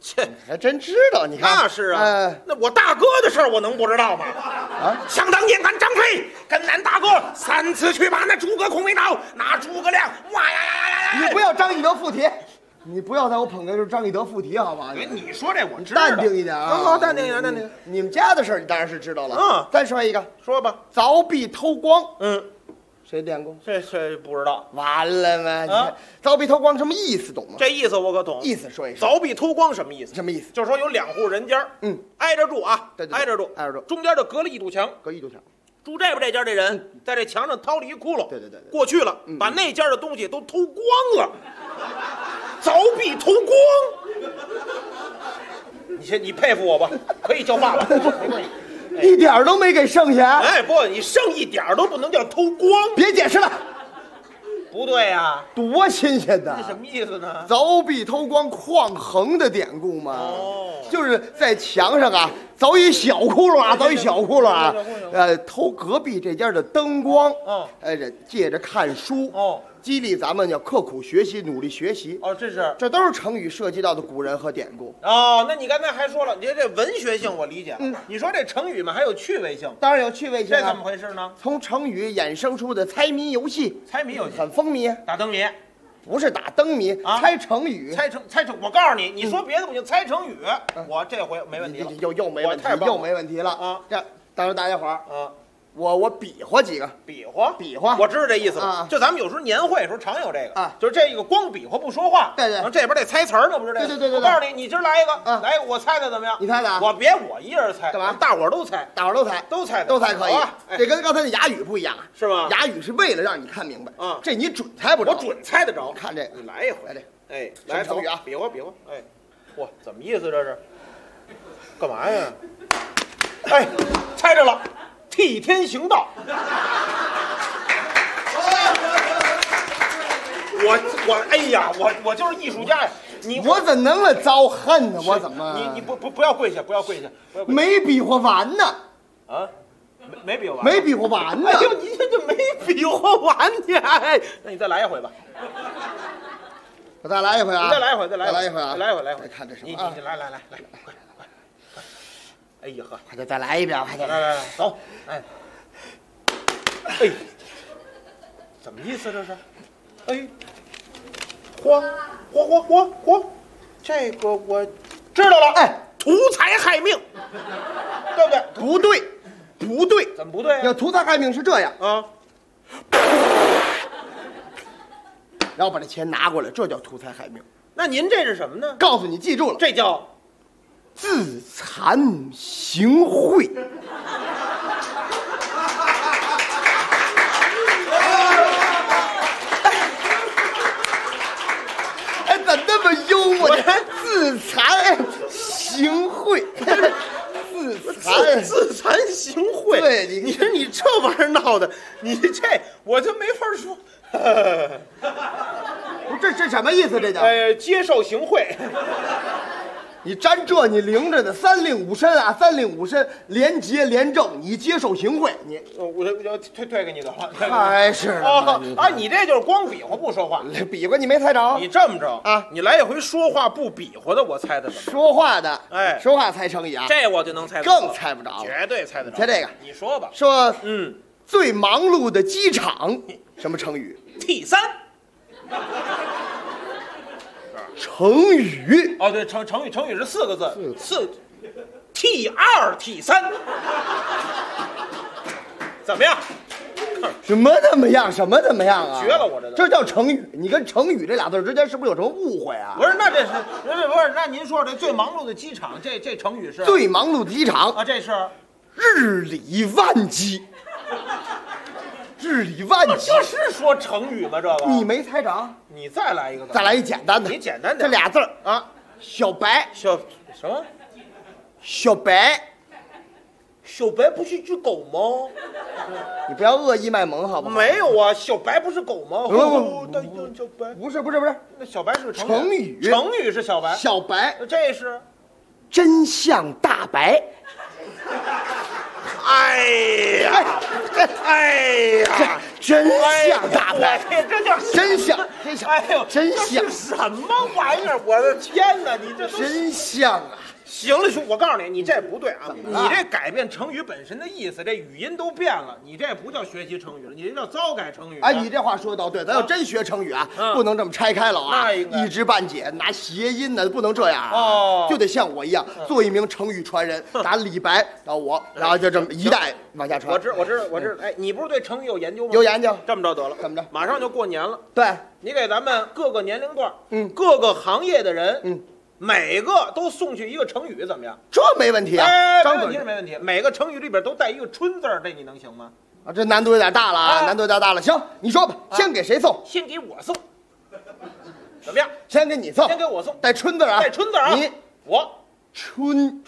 切， 还真知道。你看， 那是啊，那我大哥的事儿我能不知道吗？ 啊， 想当年俺张飞跟俺大哥3次去把那诸葛孔明闹，那诸葛亮哇呀呀呀呀！ 你不要张翼德附体，你不要在我捧的就是张翼德附体，好吧？ 你说这我知道， 淡定一点啊！ 好，淡定一点，淡定。 你们家的事儿你当然是知道了。 嗯， 再说一个， 说吧。 凿壁偷光，谁典故？ 这不知道。 完了吗？你看凿壁偷光什么意思，懂吗？ 这意思我可懂。 意思说一说。 凿壁偷光什么意思？ 什么意思？ 就是说有2户人家，挨着住啊， 对， 挨着住，中间就隔了1堵墙， 隔1堵墙。 住这边这家这人在这墙上掏了一窟窿， 对， 过去了，把那家的东西都偷光了，凿壁偷光。你佩服我吧？可以叫爸爸，没关系。 一点都没给剩下。 哎，不，你剩一点都不能叫偷光。 别解释了。 不对呀， 多新鲜的！ 这什么意思呢？ 凿壁偷光匡衡的典故嘛，就是在墙上啊凿一小窟窿啊，凿一小窟窿啊，偷隔壁这家的灯光，借着看书，激励咱们要刻苦学习，努力学习。这都是成语涉及到的古人和典故。 那你刚才还说了，你这文学性我理解了，你说这成语嘛还有趣味性， 当然有趣味性。 这怎么回事呢？ 从成语衍生出的猜谜游戏，很风靡， 打灯谜。 不是打灯谜，猜成语， 猜成。我告诉你，你说别的不行，猜成语，我这回没问题了， 又没问题，又没问题了啊！这当着大家伙儿我比划几个， 比划，我知道这意思了。就咱们有时候年会的时候常有这个就是这个光比划不说话， 对， 然后这边得猜词儿呢，不是这个？对。我告诉你，你今儿来一个，来一个，我猜的怎么样？ 你猜的？ 我一人猜， 干嘛？ 大伙儿都猜， 都猜可以。这跟刚才的哑语不一样， 是吗？ 哑语是为了让你看明白这你准猜不着， 我准猜得着。 看这个， 你来一回，哎，来成语啊， 比划，哎，嚯，怎么意思这是？干嘛呀？哎，猜着了。替天行道，哎呀，我就是艺术家呀！ 我怎那么遭恨呢？我怎么？ 你不要跪下，不要跪下， 没比划完呢！ 啊，没比划完， 没比划完呢！ 哎呦，你这就没比划完呢！哎，那你再来一回吧。 我再来一回啊！ 再来一回啊！ 来一回！ 看这什么？ 你来，快！哎呀呵， 快点再来一遍，快点！ 来，走！哎，怎么意思这是？哎，嚯！这个我知道了。 哎， 图财害命，对不对？不对，怎么不对？ 要图财害命是这样啊， 然后把这钱拿过来，这叫图财害命。 那您这是什么呢？ 告诉你，记住了， 这叫自惭形秽。哎，咋那么幽默？自惭形秽， 自惭形秽。 对， 你说你这玩意儿闹的，你这我就没法说。 不，这什么意思？这叫接受形秽。 你沾这你灵着的三令五申啊，三令五申廉洁廉政，你接受行贿，你我退给你的话， 还是啊，你这就是光比划不说话， 比划你没猜着， 你这么着啊， 你来一回说话不比划的，我猜的说话的， 哎， 说话猜成语啊， 这我就能猜， 更猜不着， 绝对猜得着。 猜这个， 你说吧， 说最忙碌的机场，什么成语 ？T3。 成语哦，对，成语是4个字，T2 T3，怎么样？ 什么怎么样？什么怎么样啊？ 绝了，我这叫成语。你跟成语这俩字之间是不是有什么误会啊？ 不是，那这是不是？那您说这最忙碌的机场，这成语是最忙碌的机场啊？这是日理万机。日理万机， 这是说成语吗？这个你没猜着， 你再来一个， 再来一简单的， 你简单点， 这俩字啊， 小白， 什么？ 小白不是只狗吗？ 你不要恶意卖萌好不好？ 没有啊，小白不是狗吗？小白不是， 那小白是个成语， 成语是小白， 小白， 这是真相大白。 哎呀， 真像大牌， 这叫真像， 哎呦， 真像， 这是什么玩意儿？我的天哪，你这真像啊！ 行了，兄，我告诉你，你这不对啊！你这改变成语本身的意思，这语音都变了，你这不叫学习成语了，你这叫糟改成语。 哎，你这话说的倒对，咱要真学成语啊，不能这么拆开了啊，一知半解，拿谐音呢，不能这样啊，就得像我一样，做一名成语传人，打李白到我，然后就这么一代往下传。 我知道。哎，你不是对成语有研究吗？ 有研究。 这么着得了， 怎么着？ 马上就过年了， 对， 你给咱们各个年龄段，各个行业的人，每个都送去一个成语，怎么样？ 这没问题啊， 没问题是没问题。每个成语里边都带一个春字，这你能行吗？ 啊，这难度有点大了啊，难度有点大了。行，你说吧，先给谁送？ 先给我送，怎么样？ 先给你送， 先给我送， 带春字啊， 带春字啊。 你我春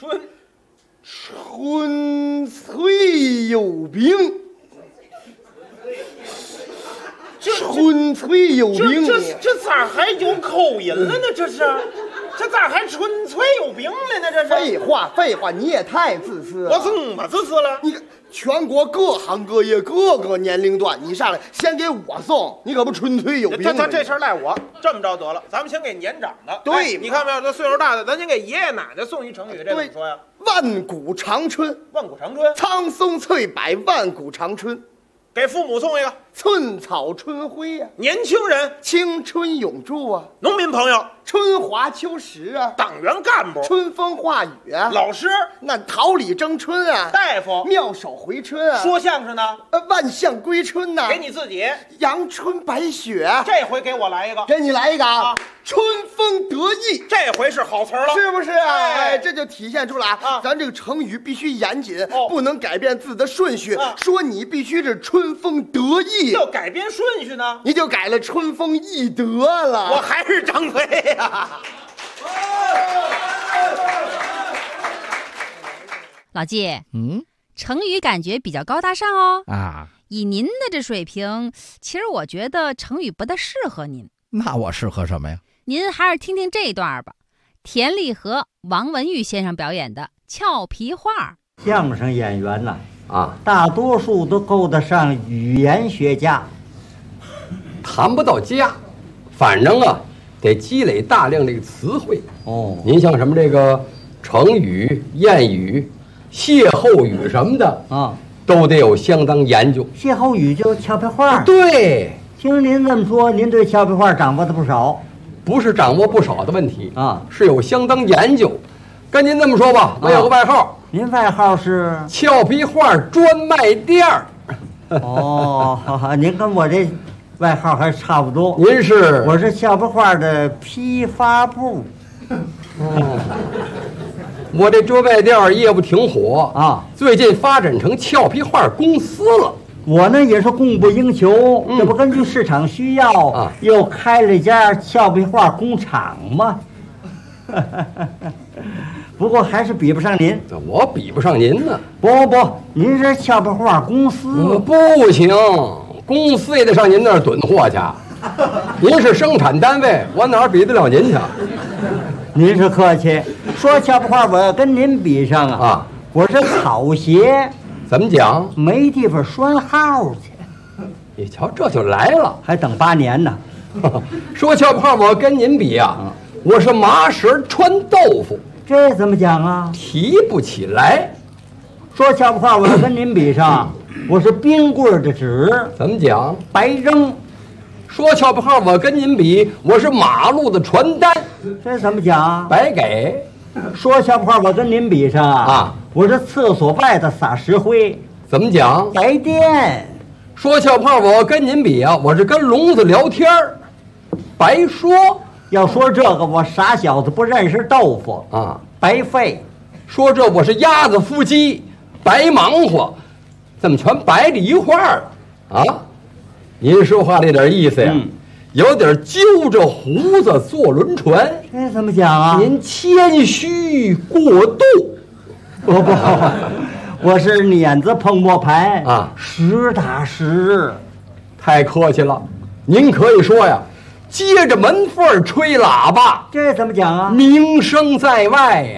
翠有兵。春翠有兵， 这咋还有口音了呢？这咋还春翠有兵了呢？这是废话，你也太自私了。 我怎么自私了？ 你全国各行各业各个年龄段，你上来先给我送，你可不春翠有兵。 这事儿赖我。这么着得了，咱们先给年长的。 对， 你看没有？这岁数大的，咱先给爷爷奶奶送一成语，这怎么说呀？ 万古长春。 万古长春， 苍松翠柏，万古长春。 给父母送一个寸草春晖呀， 年轻人青春永驻啊， 农民朋友春华秋实啊， 党员干部春风化雨啊， 老师那桃李争春啊， 大夫妙手回春啊， 说相声呢万象归春呐， 给你自己阳春白雪， 这回给我来一个， 给你来一个啊，春风得意， 这回是好词儿了， 是不是啊？哎，这就体现出来啊，咱这个成语必须严谨，不能改变字的顺序，说你必须是春风得意， 要改变顺序呢， 你就改了春风易得了。 我还是张飞呀。 老季，成语感觉比较高大上哦。 啊， 以您的这水平，其实我觉得成语不大适合您。 那我适合什么呀？ 您还是听听这一段吧，田立和、王文玉先生表演的俏皮话。 相声演员呐，大多数都够得上语言学家， 谈不到家，反正得积累大量这个词汇。您像什么这个成语、谚语、歇后语什么的都得有相当研究。 歇后语就是俏皮话。 对， 听您这么说，您对俏皮话掌握的不少。 不是掌握不少的问题是有相当研究。跟您这么说吧，我有个外号。 您外号是俏皮话专卖店儿。 您跟我这外号还差不多。 您是？ 我是俏皮话的批发部。 我这专卖店业务挺火最近发展成俏皮话公司了。 我呢也是供不应求，这不根据市场需要又开了一家俏皮话工厂吗？不过还是比不上您。 我比不上您呢。 不，您是俏皮话公司。 不行，公司也得上您那儿囤货去。您是生产单位，我哪儿比得了您去？ 您是客气。说俏皮话，我跟您比上我是草鞋。 怎么讲？ 没地方拴号去。 你瞧，这就来了， 还等8年呢。 说俏皮话，我跟您比我是麻绳穿豆腐。 这怎么讲啊？ 提不起来。 说俏皮话，我跟您比上我是冰棍的纸。 怎么讲？ 白扔。 说俏皮话，我跟您比我是马路的传单。 这怎么讲？ 白给。 说俏皮话，我跟您比上我是厕所外的撒石灰。 怎么讲？ 白电。 说俏皮话，我跟您比我是跟聋子聊天白说。 要说这个，我傻小子不认识豆腐白费。 说这我是鸭子夫妻，白忙活。怎么全白了一块儿了您说话这点意思呀，有点揪着胡子坐轮船。 这怎么讲啊？ 您谦虚过度。 不，我是碾子碰磨牌实打实。 太客气了，您可以说呀，接着门缝吹喇叭。 这怎么讲啊？ 名声在外呀。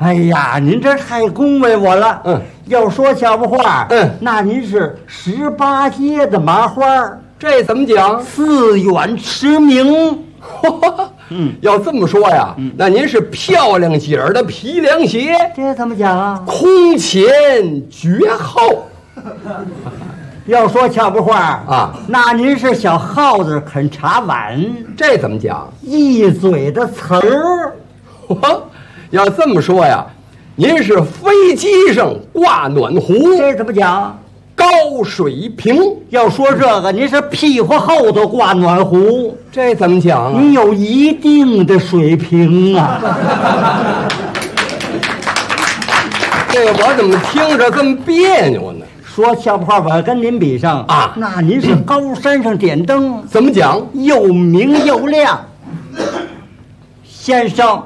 哎呀，您这太恭维我了。要说俏皮话，那您是18街的麻花， 这怎么讲 ？4远驰名。 要这么说呀，那您是漂亮姐儿的皮凉鞋， 这怎么讲啊？ 空前绝后。 要说俏皮话啊， 那您是小耗子啃茶碗， 这怎么讲？ 一嘴的词儿。 要这么说呀，您是飞机上挂暖壶， 这怎么讲？ 高水平。 要说这个，您是屁股后头挂暖壶， 这怎么讲啊？ 你有一定的水平啊。 这我怎么听着这么别扭呢？ 说俏皮话，我跟您比上啊， 那您是高山上点灯， 怎么讲？ 又明又亮，先生。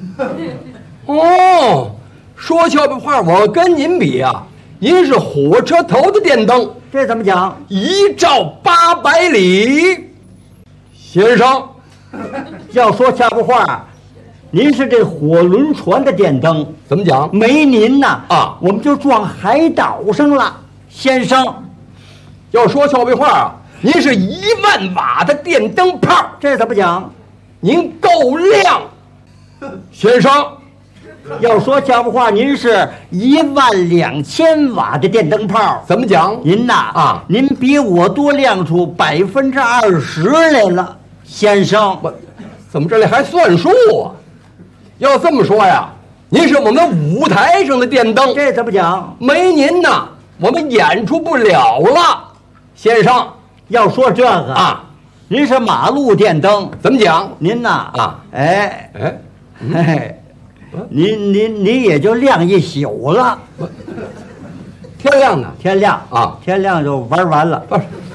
哦，说俏皮话，我跟您比啊，您是火车头的电灯， 这怎么讲？ 一照800里。先生， 要说俏皮话，您是这火轮船的电灯， 怎么讲？ 没您呐啊， 我们就撞海岛上了。先生， 要说俏皮话啊，您是1万瓦的电灯泡， 这怎么讲？ 您够亮。先生， 要说俏皮话，您是12000瓦的电灯泡， 怎么讲？ 您呐啊， 您比我多亮出20%来了，先生。 我怎么这里还算数啊？要这么说呀，您是我们舞台上的电灯， 这怎么讲？ 没您呐，我们演出不了了。先生， 要说这个啊， 您是马路电灯， 怎么讲？ 您呐啊， 您也就亮一宿了。 天亮呢？ 天亮啊， 天亮就玩完了。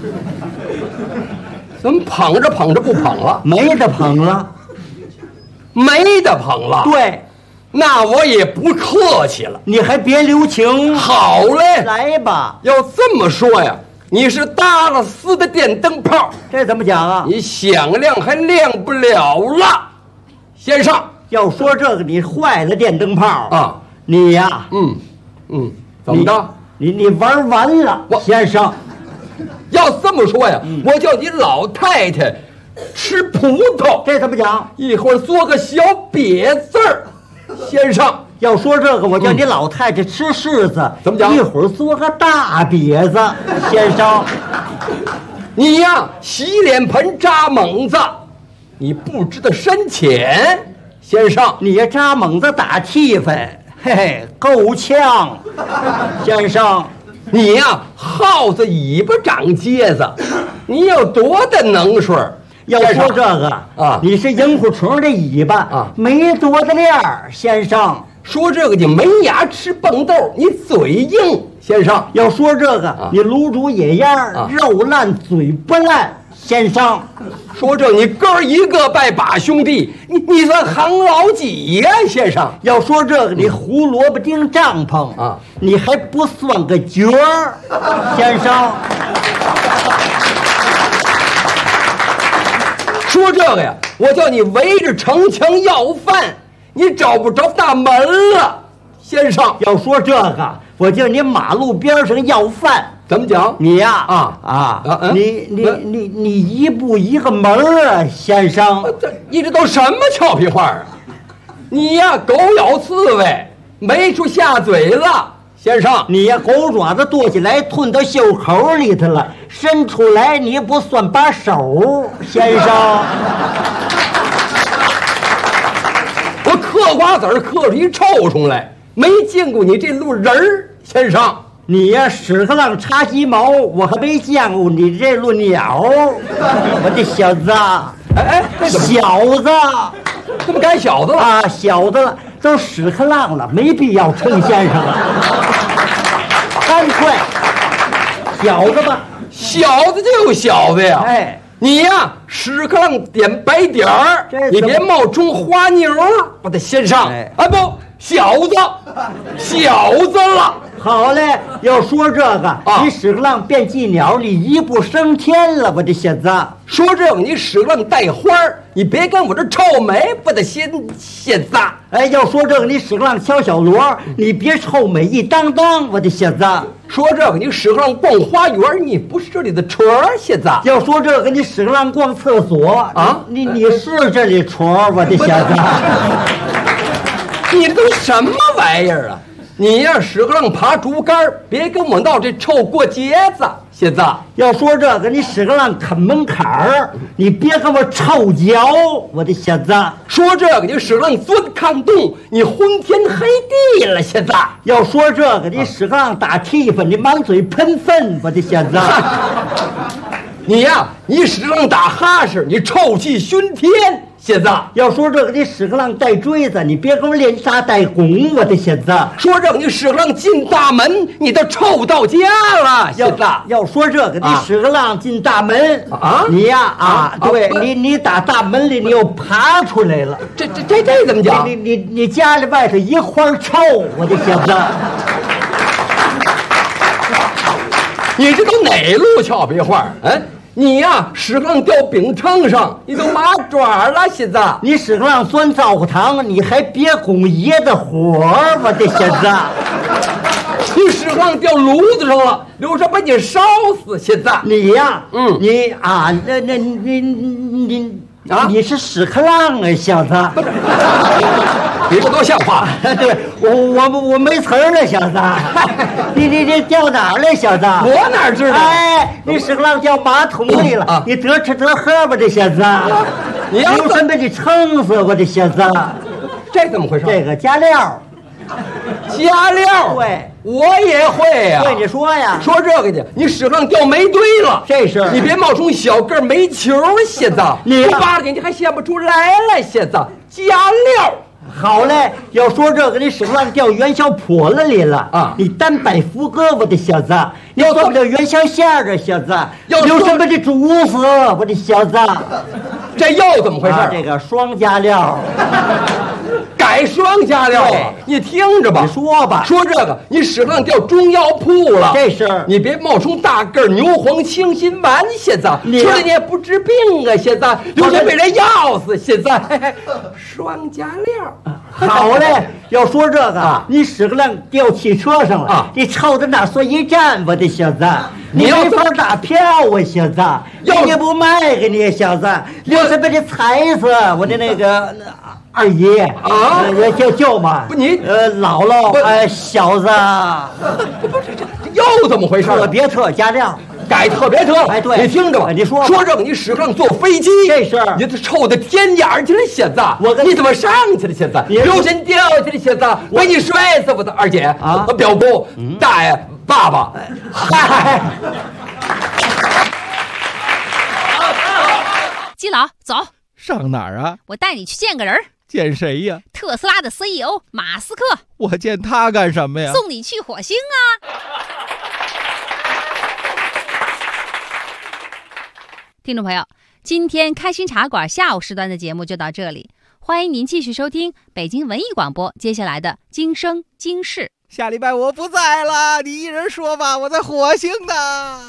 怎么捧着捧着不捧了？ 没得捧了， 没得捧了。 对， 那我也不客气了。 你还别留情。 好嘞， 来吧。 要这么说呀，你是搭了丝的电灯泡， 这怎么讲啊？ 你想亮还亮不了了，先生。 要说这个，你坏了电灯泡啊！ 你呀， 怎么着？ 你玩完了，先生。 要这么说呀，我叫你老太太吃葡萄， 这怎么讲？ 一会儿做个小瘪字儿，先生。 要说这个，我叫你老太太吃柿子， 怎么讲？ 一会儿做个大瘪子，先生。 你呀，洗脸盆扎猛子，你不知道深浅。先生， 你呀扎猛子打气氛，嘿嘿，够呛。先生， 你呀耗子尾巴长疖子，你有多大能水？ 要说这个啊， 你是萤火虫的尾巴啊， 没多大亮儿。先生， 说这个你没牙吃蹦豆，你嘴硬。先生， 要说这个你卤煮野鸭，肉烂嘴不烂。先生， 说这你哥一个拜把兄弟，你算行老几呀？先生， 要说这个你胡萝卜丁帐篷啊， 你还不算个角儿。先生， 说这个呀，我叫你围着城墙要饭，你找不着大门了。先生， 要说这个，我叫你马路边上要饭。 怎么讲？ 你呀，你一步一个门儿啊，先生。 你这都什么俏皮话啊？你呀，狗咬刺猬，没处下嘴了，先生。 你呀，狗爪子剁起来吞到袖口里头了，伸出来你也不算把手，先生。 我嗑瓜子儿嗑出一臭虫来，没见过你这路人儿，先生。 你呀，屎壳郎插鸡毛，我还没见过你这路鸟。我的小子，小子， 怎么改小子了啊？小子了，都屎壳郎了，没必要称先生了。干脆，小子吧， 小子就有小子呀。 哎， 你呀，屎壳郎点白点儿，你别冒充花牛，我的先生。啊不，小子了。 好嘞，要说这个，你屎壳郎变鸡鸟，你一步升天了，我的小子。 说这个，你屎壳郎带花儿，你别跟我这臭美不得歇子。 哎，要说这个，你屎壳郎敲小锣，你别臭美一当当，我的小子。 说这个，你屎壳郎逛花园，你不是这里的雏儿，小子。 要说这个，你屎壳郎逛厕所啊，你是这里雏儿，我的小子。你都什么玩意儿啊？你呀，屎壳郎爬竹竿，别跟我闹这臭过节子，小子。 要说这个，你屎壳郎啃门槛儿，你别跟我臭脚，我的小子。 说这个你屎壳郎钻炕洞，你昏天黑地了。现在要说这个，你屎壳郎打气氛，你满嘴喷粪，我的小子。 你呀，你屎壳郎打哈士，你臭气熏天。小子， 要说这个你屎壳郎带锥子，你别跟我连杀带拱，我的小子。 说这个你屎壳郎进大门，你都臭到家了。小子， 要说这个你屎壳郎进大门啊， 你呀对你打大门里你又爬出来了。 这怎么讲？ 你家里外头一花臭，我的小子。 你这都哪路俏皮话？嗯。你呀，屎壳郎掉饼秤上，你都麻爪了，小子！ 你屎壳郎钻灶火堂，你还别拱爷的火，我的小子！ 你屎壳郎掉炉子上了，留着把你烧死，小子！ 你呀，你啊，你是屎壳郎啊，小子！ 你这多像话！ 对，我没词儿了，小子。你掉哪儿了，小子？ 我哪知道？ 哎，你屎壳郎掉马桶里了，你得吃得喝吧，这小子。 你要准备你撑死我，这小子。 这怎么回事？ 这个加料。 加料？ 对， 我也会呀。 对，你说呀。 说这个去，你屎壳郎掉煤堆了， 这是你别冒充小个煤球，小子。 你扒拉你还显不出来了，小子。加料。 好嘞，要说这个，你屎壳郎掉元宵笸子里了啊！你单摆福哥，我的小子，你做不了元宵馅儿啊，小子，有什么的煮死我的小子？ 这又怎么回事？ 这个双加料， 改双加料了。你听着吧， 你说吧。 说这个，你屎壳郎掉中药铺了， 这是你别冒充大个牛黄清心丸，现在吃了你也不治病啊，现在留下被人要死，现在双加料。 好嘞，要说这个，你屎壳郎掉汽车上了，你臭的哪算一站，我的小子，你没法打票啊，小子，人家不卖给你，小子，留下被你踩死，我的那个二爷啊，叫嘛？ 不，你姥姥，小子， 不是这又怎么回事？ 特别特加料。 改特别特了， 哎，对， 你听着吧， 你说这个，你屎壳郎坐飞机， 这事你这臭的天眼去了，小子，你怎么上去了，小子？留神掉下去了，小子，被你摔死我的二姐啊，表姑、大爷、爸爸，嗨， 基佬，走上哪儿啊？ 我带你去见个人。 见谁呀？ 特斯拉的 CEO 马斯克。 我见他干什么呀？ 送你去火星啊！听众朋友，今天开心茶馆下午时段的节目就到这里，欢迎您继续收听北京文艺广播接下来的今生今世。 下礼拜我不在了，你一人说吧，我在火星呢。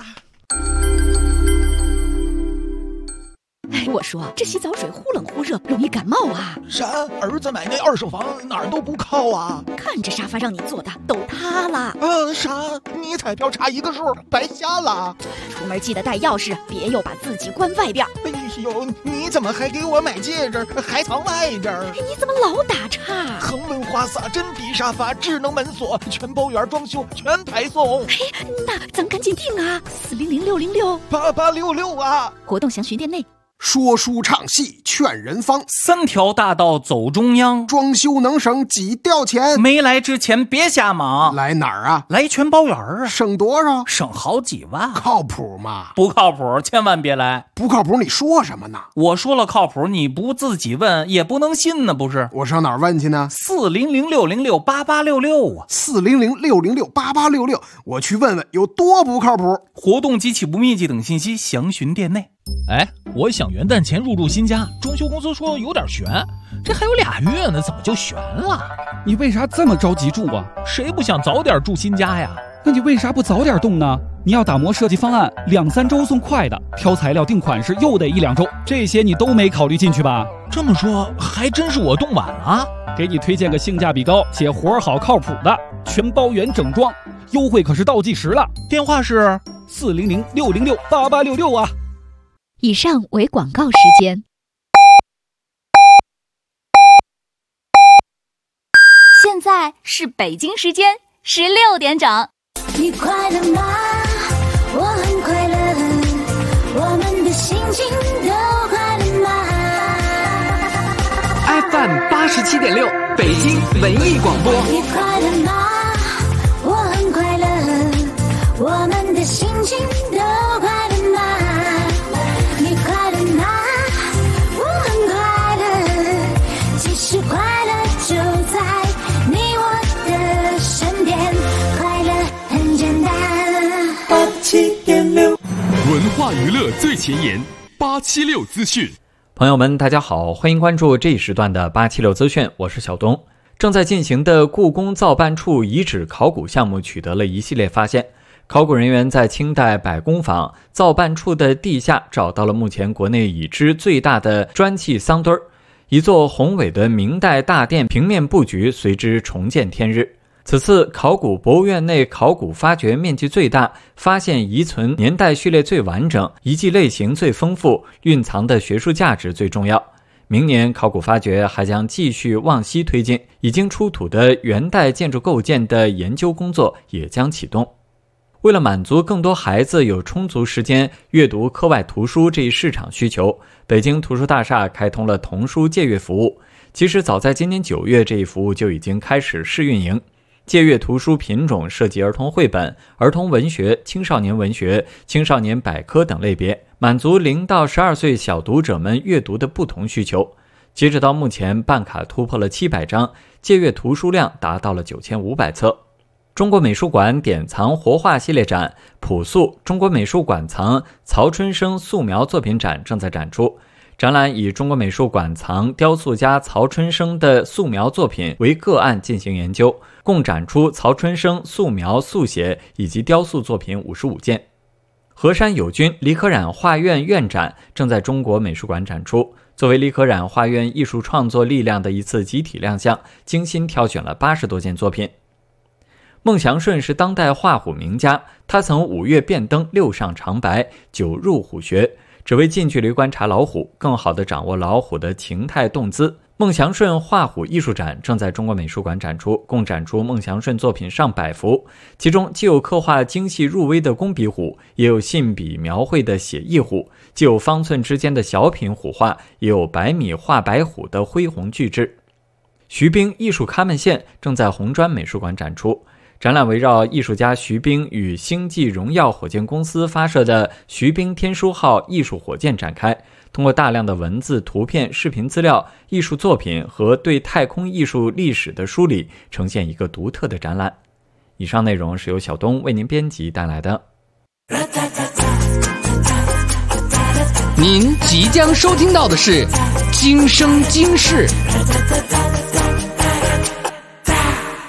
哎，我说这洗澡水忽冷忽热，容易感冒啊！ 啥？儿子买那二手房哪儿都不靠啊！ 看这沙发让你坐的都塌了。 啥？你彩票差一个数，白瞎了。 出门记得带钥匙，别又把自己关外边。 哎呦，你怎么还给我买戒指，还藏外边？ 你怎么老打岔？ 恒温花洒、真皮沙发、智能门锁，全包圆装修，全排送。 哎，那咱赶紧订啊！400-606 8866啊！ 活动详询店内。 说书唱戏劝人方 ，3条大道走中央， 装修能省几吊钱？ 没来之前别瞎忙。 来哪儿啊？ 来全包圆啊！ 省多少？ 省好几万。 靠谱吗？ 不靠谱，千万别来。 不靠谱你说什么呢？ 我说了靠谱，你不自己问也不能信呢，不是？ 我上哪儿问去呢 ？400-606-8866啊 ！400-606-8866，我去问问有多不靠谱。 活动及起步密集等信息详询店内。 哎，我想元旦前入住新家，装修公司说有点悬，这还有2月呢，怎么就悬了？ 你为啥这么着急住啊？ 谁不想早点住新家呀？ 那你为啥不早点动呢？你要打磨设计方案，2-3周送快的，挑材料定款式又得1-2周，这些你都没考虑进去吧？ 这么说还真是我动晚了。 给你推荐个性价比高且活好靠谱的全包原整装，优惠可是倒计时了。 电话是 400-606-8866啊。 以上为广告时间。 现在是北京时间16点整。 你快乐吗？我很快乐，我们的心情都快乐吗 ？FM 87.6，北京文艺广播。 你快乐吗？我很快乐，我们的心情都快乐吗？你快乐吗？我很快乐，其实快乐就在你我的身边，快乐很简单。87.6， 文化娱乐最前沿，876资讯。 朋友们，大家好，欢迎关注这一时段的876资讯，我是小东。正在进行的故宫造办处遗址考古项目取得了一系列发现。考古人员在清代百工坊造办处的地下找到了目前国内已知最大的砖砌桑堆儿，一座宏伟的明代大殿平面布局随之重见天日。此次考古博物院内考古发掘面积最大，发现遗存年代序列最完整，遗迹类型最丰富，蕴藏的学术价值最重要。明年考古发掘还将继续往西推进，已经出土的元代建筑构件的研究工作也将启动。为了满足更多孩子有充足时间阅读课外图书这一市场需求，北京图书大厦开通了童书借阅服务。其实早在今年9月，这一服务就已经开始试运营。借阅图书品种涉及儿童绘本、儿童文学、青少年文学、青少年百科等类别，满足0到12岁小读者们阅读的不同需求。截止到目前，办卡突破了700张，借阅图书量达到了9500册。中国美术馆典藏活画系列展朴素中国美术馆藏曹春生素描作品展正在展出。展览以中国美术馆藏雕塑家曹春生的素描作品为个案进行研究，共展出曹春生素描、速写以及雕塑作品55件。河山友军李可染画院院展正在中国美术馆展出，作为李可染画院艺术创作力量的一次集体亮相，精心挑选了80多件作品。孟祥顺是当代画虎名家，他曾5月变灯，6上长白，9入虎穴，只为近距离观察老虎，更好地掌握老虎的情态动姿。孟祥顺画虎艺术展正在中国美术馆展出，共展出孟祥顺作品上百幅，其中既有刻画精细入微的工笔虎，也有信笔描绘的写意虎，既有方寸之间的小品虎画，也有百米画白虎的恢宏巨制。徐冰艺术喀门线正在红砖美术馆展出，展览围绕艺术家徐冰与星际荣耀火箭公司发射的徐冰天书号艺术火箭展开，通过大量的文字、图片、视频资料、艺术作品和对太空艺术历史的梳理，呈现一个独特的展览。以上内容是由小东为您编辑带来的。 您即将收听到的是今生今世。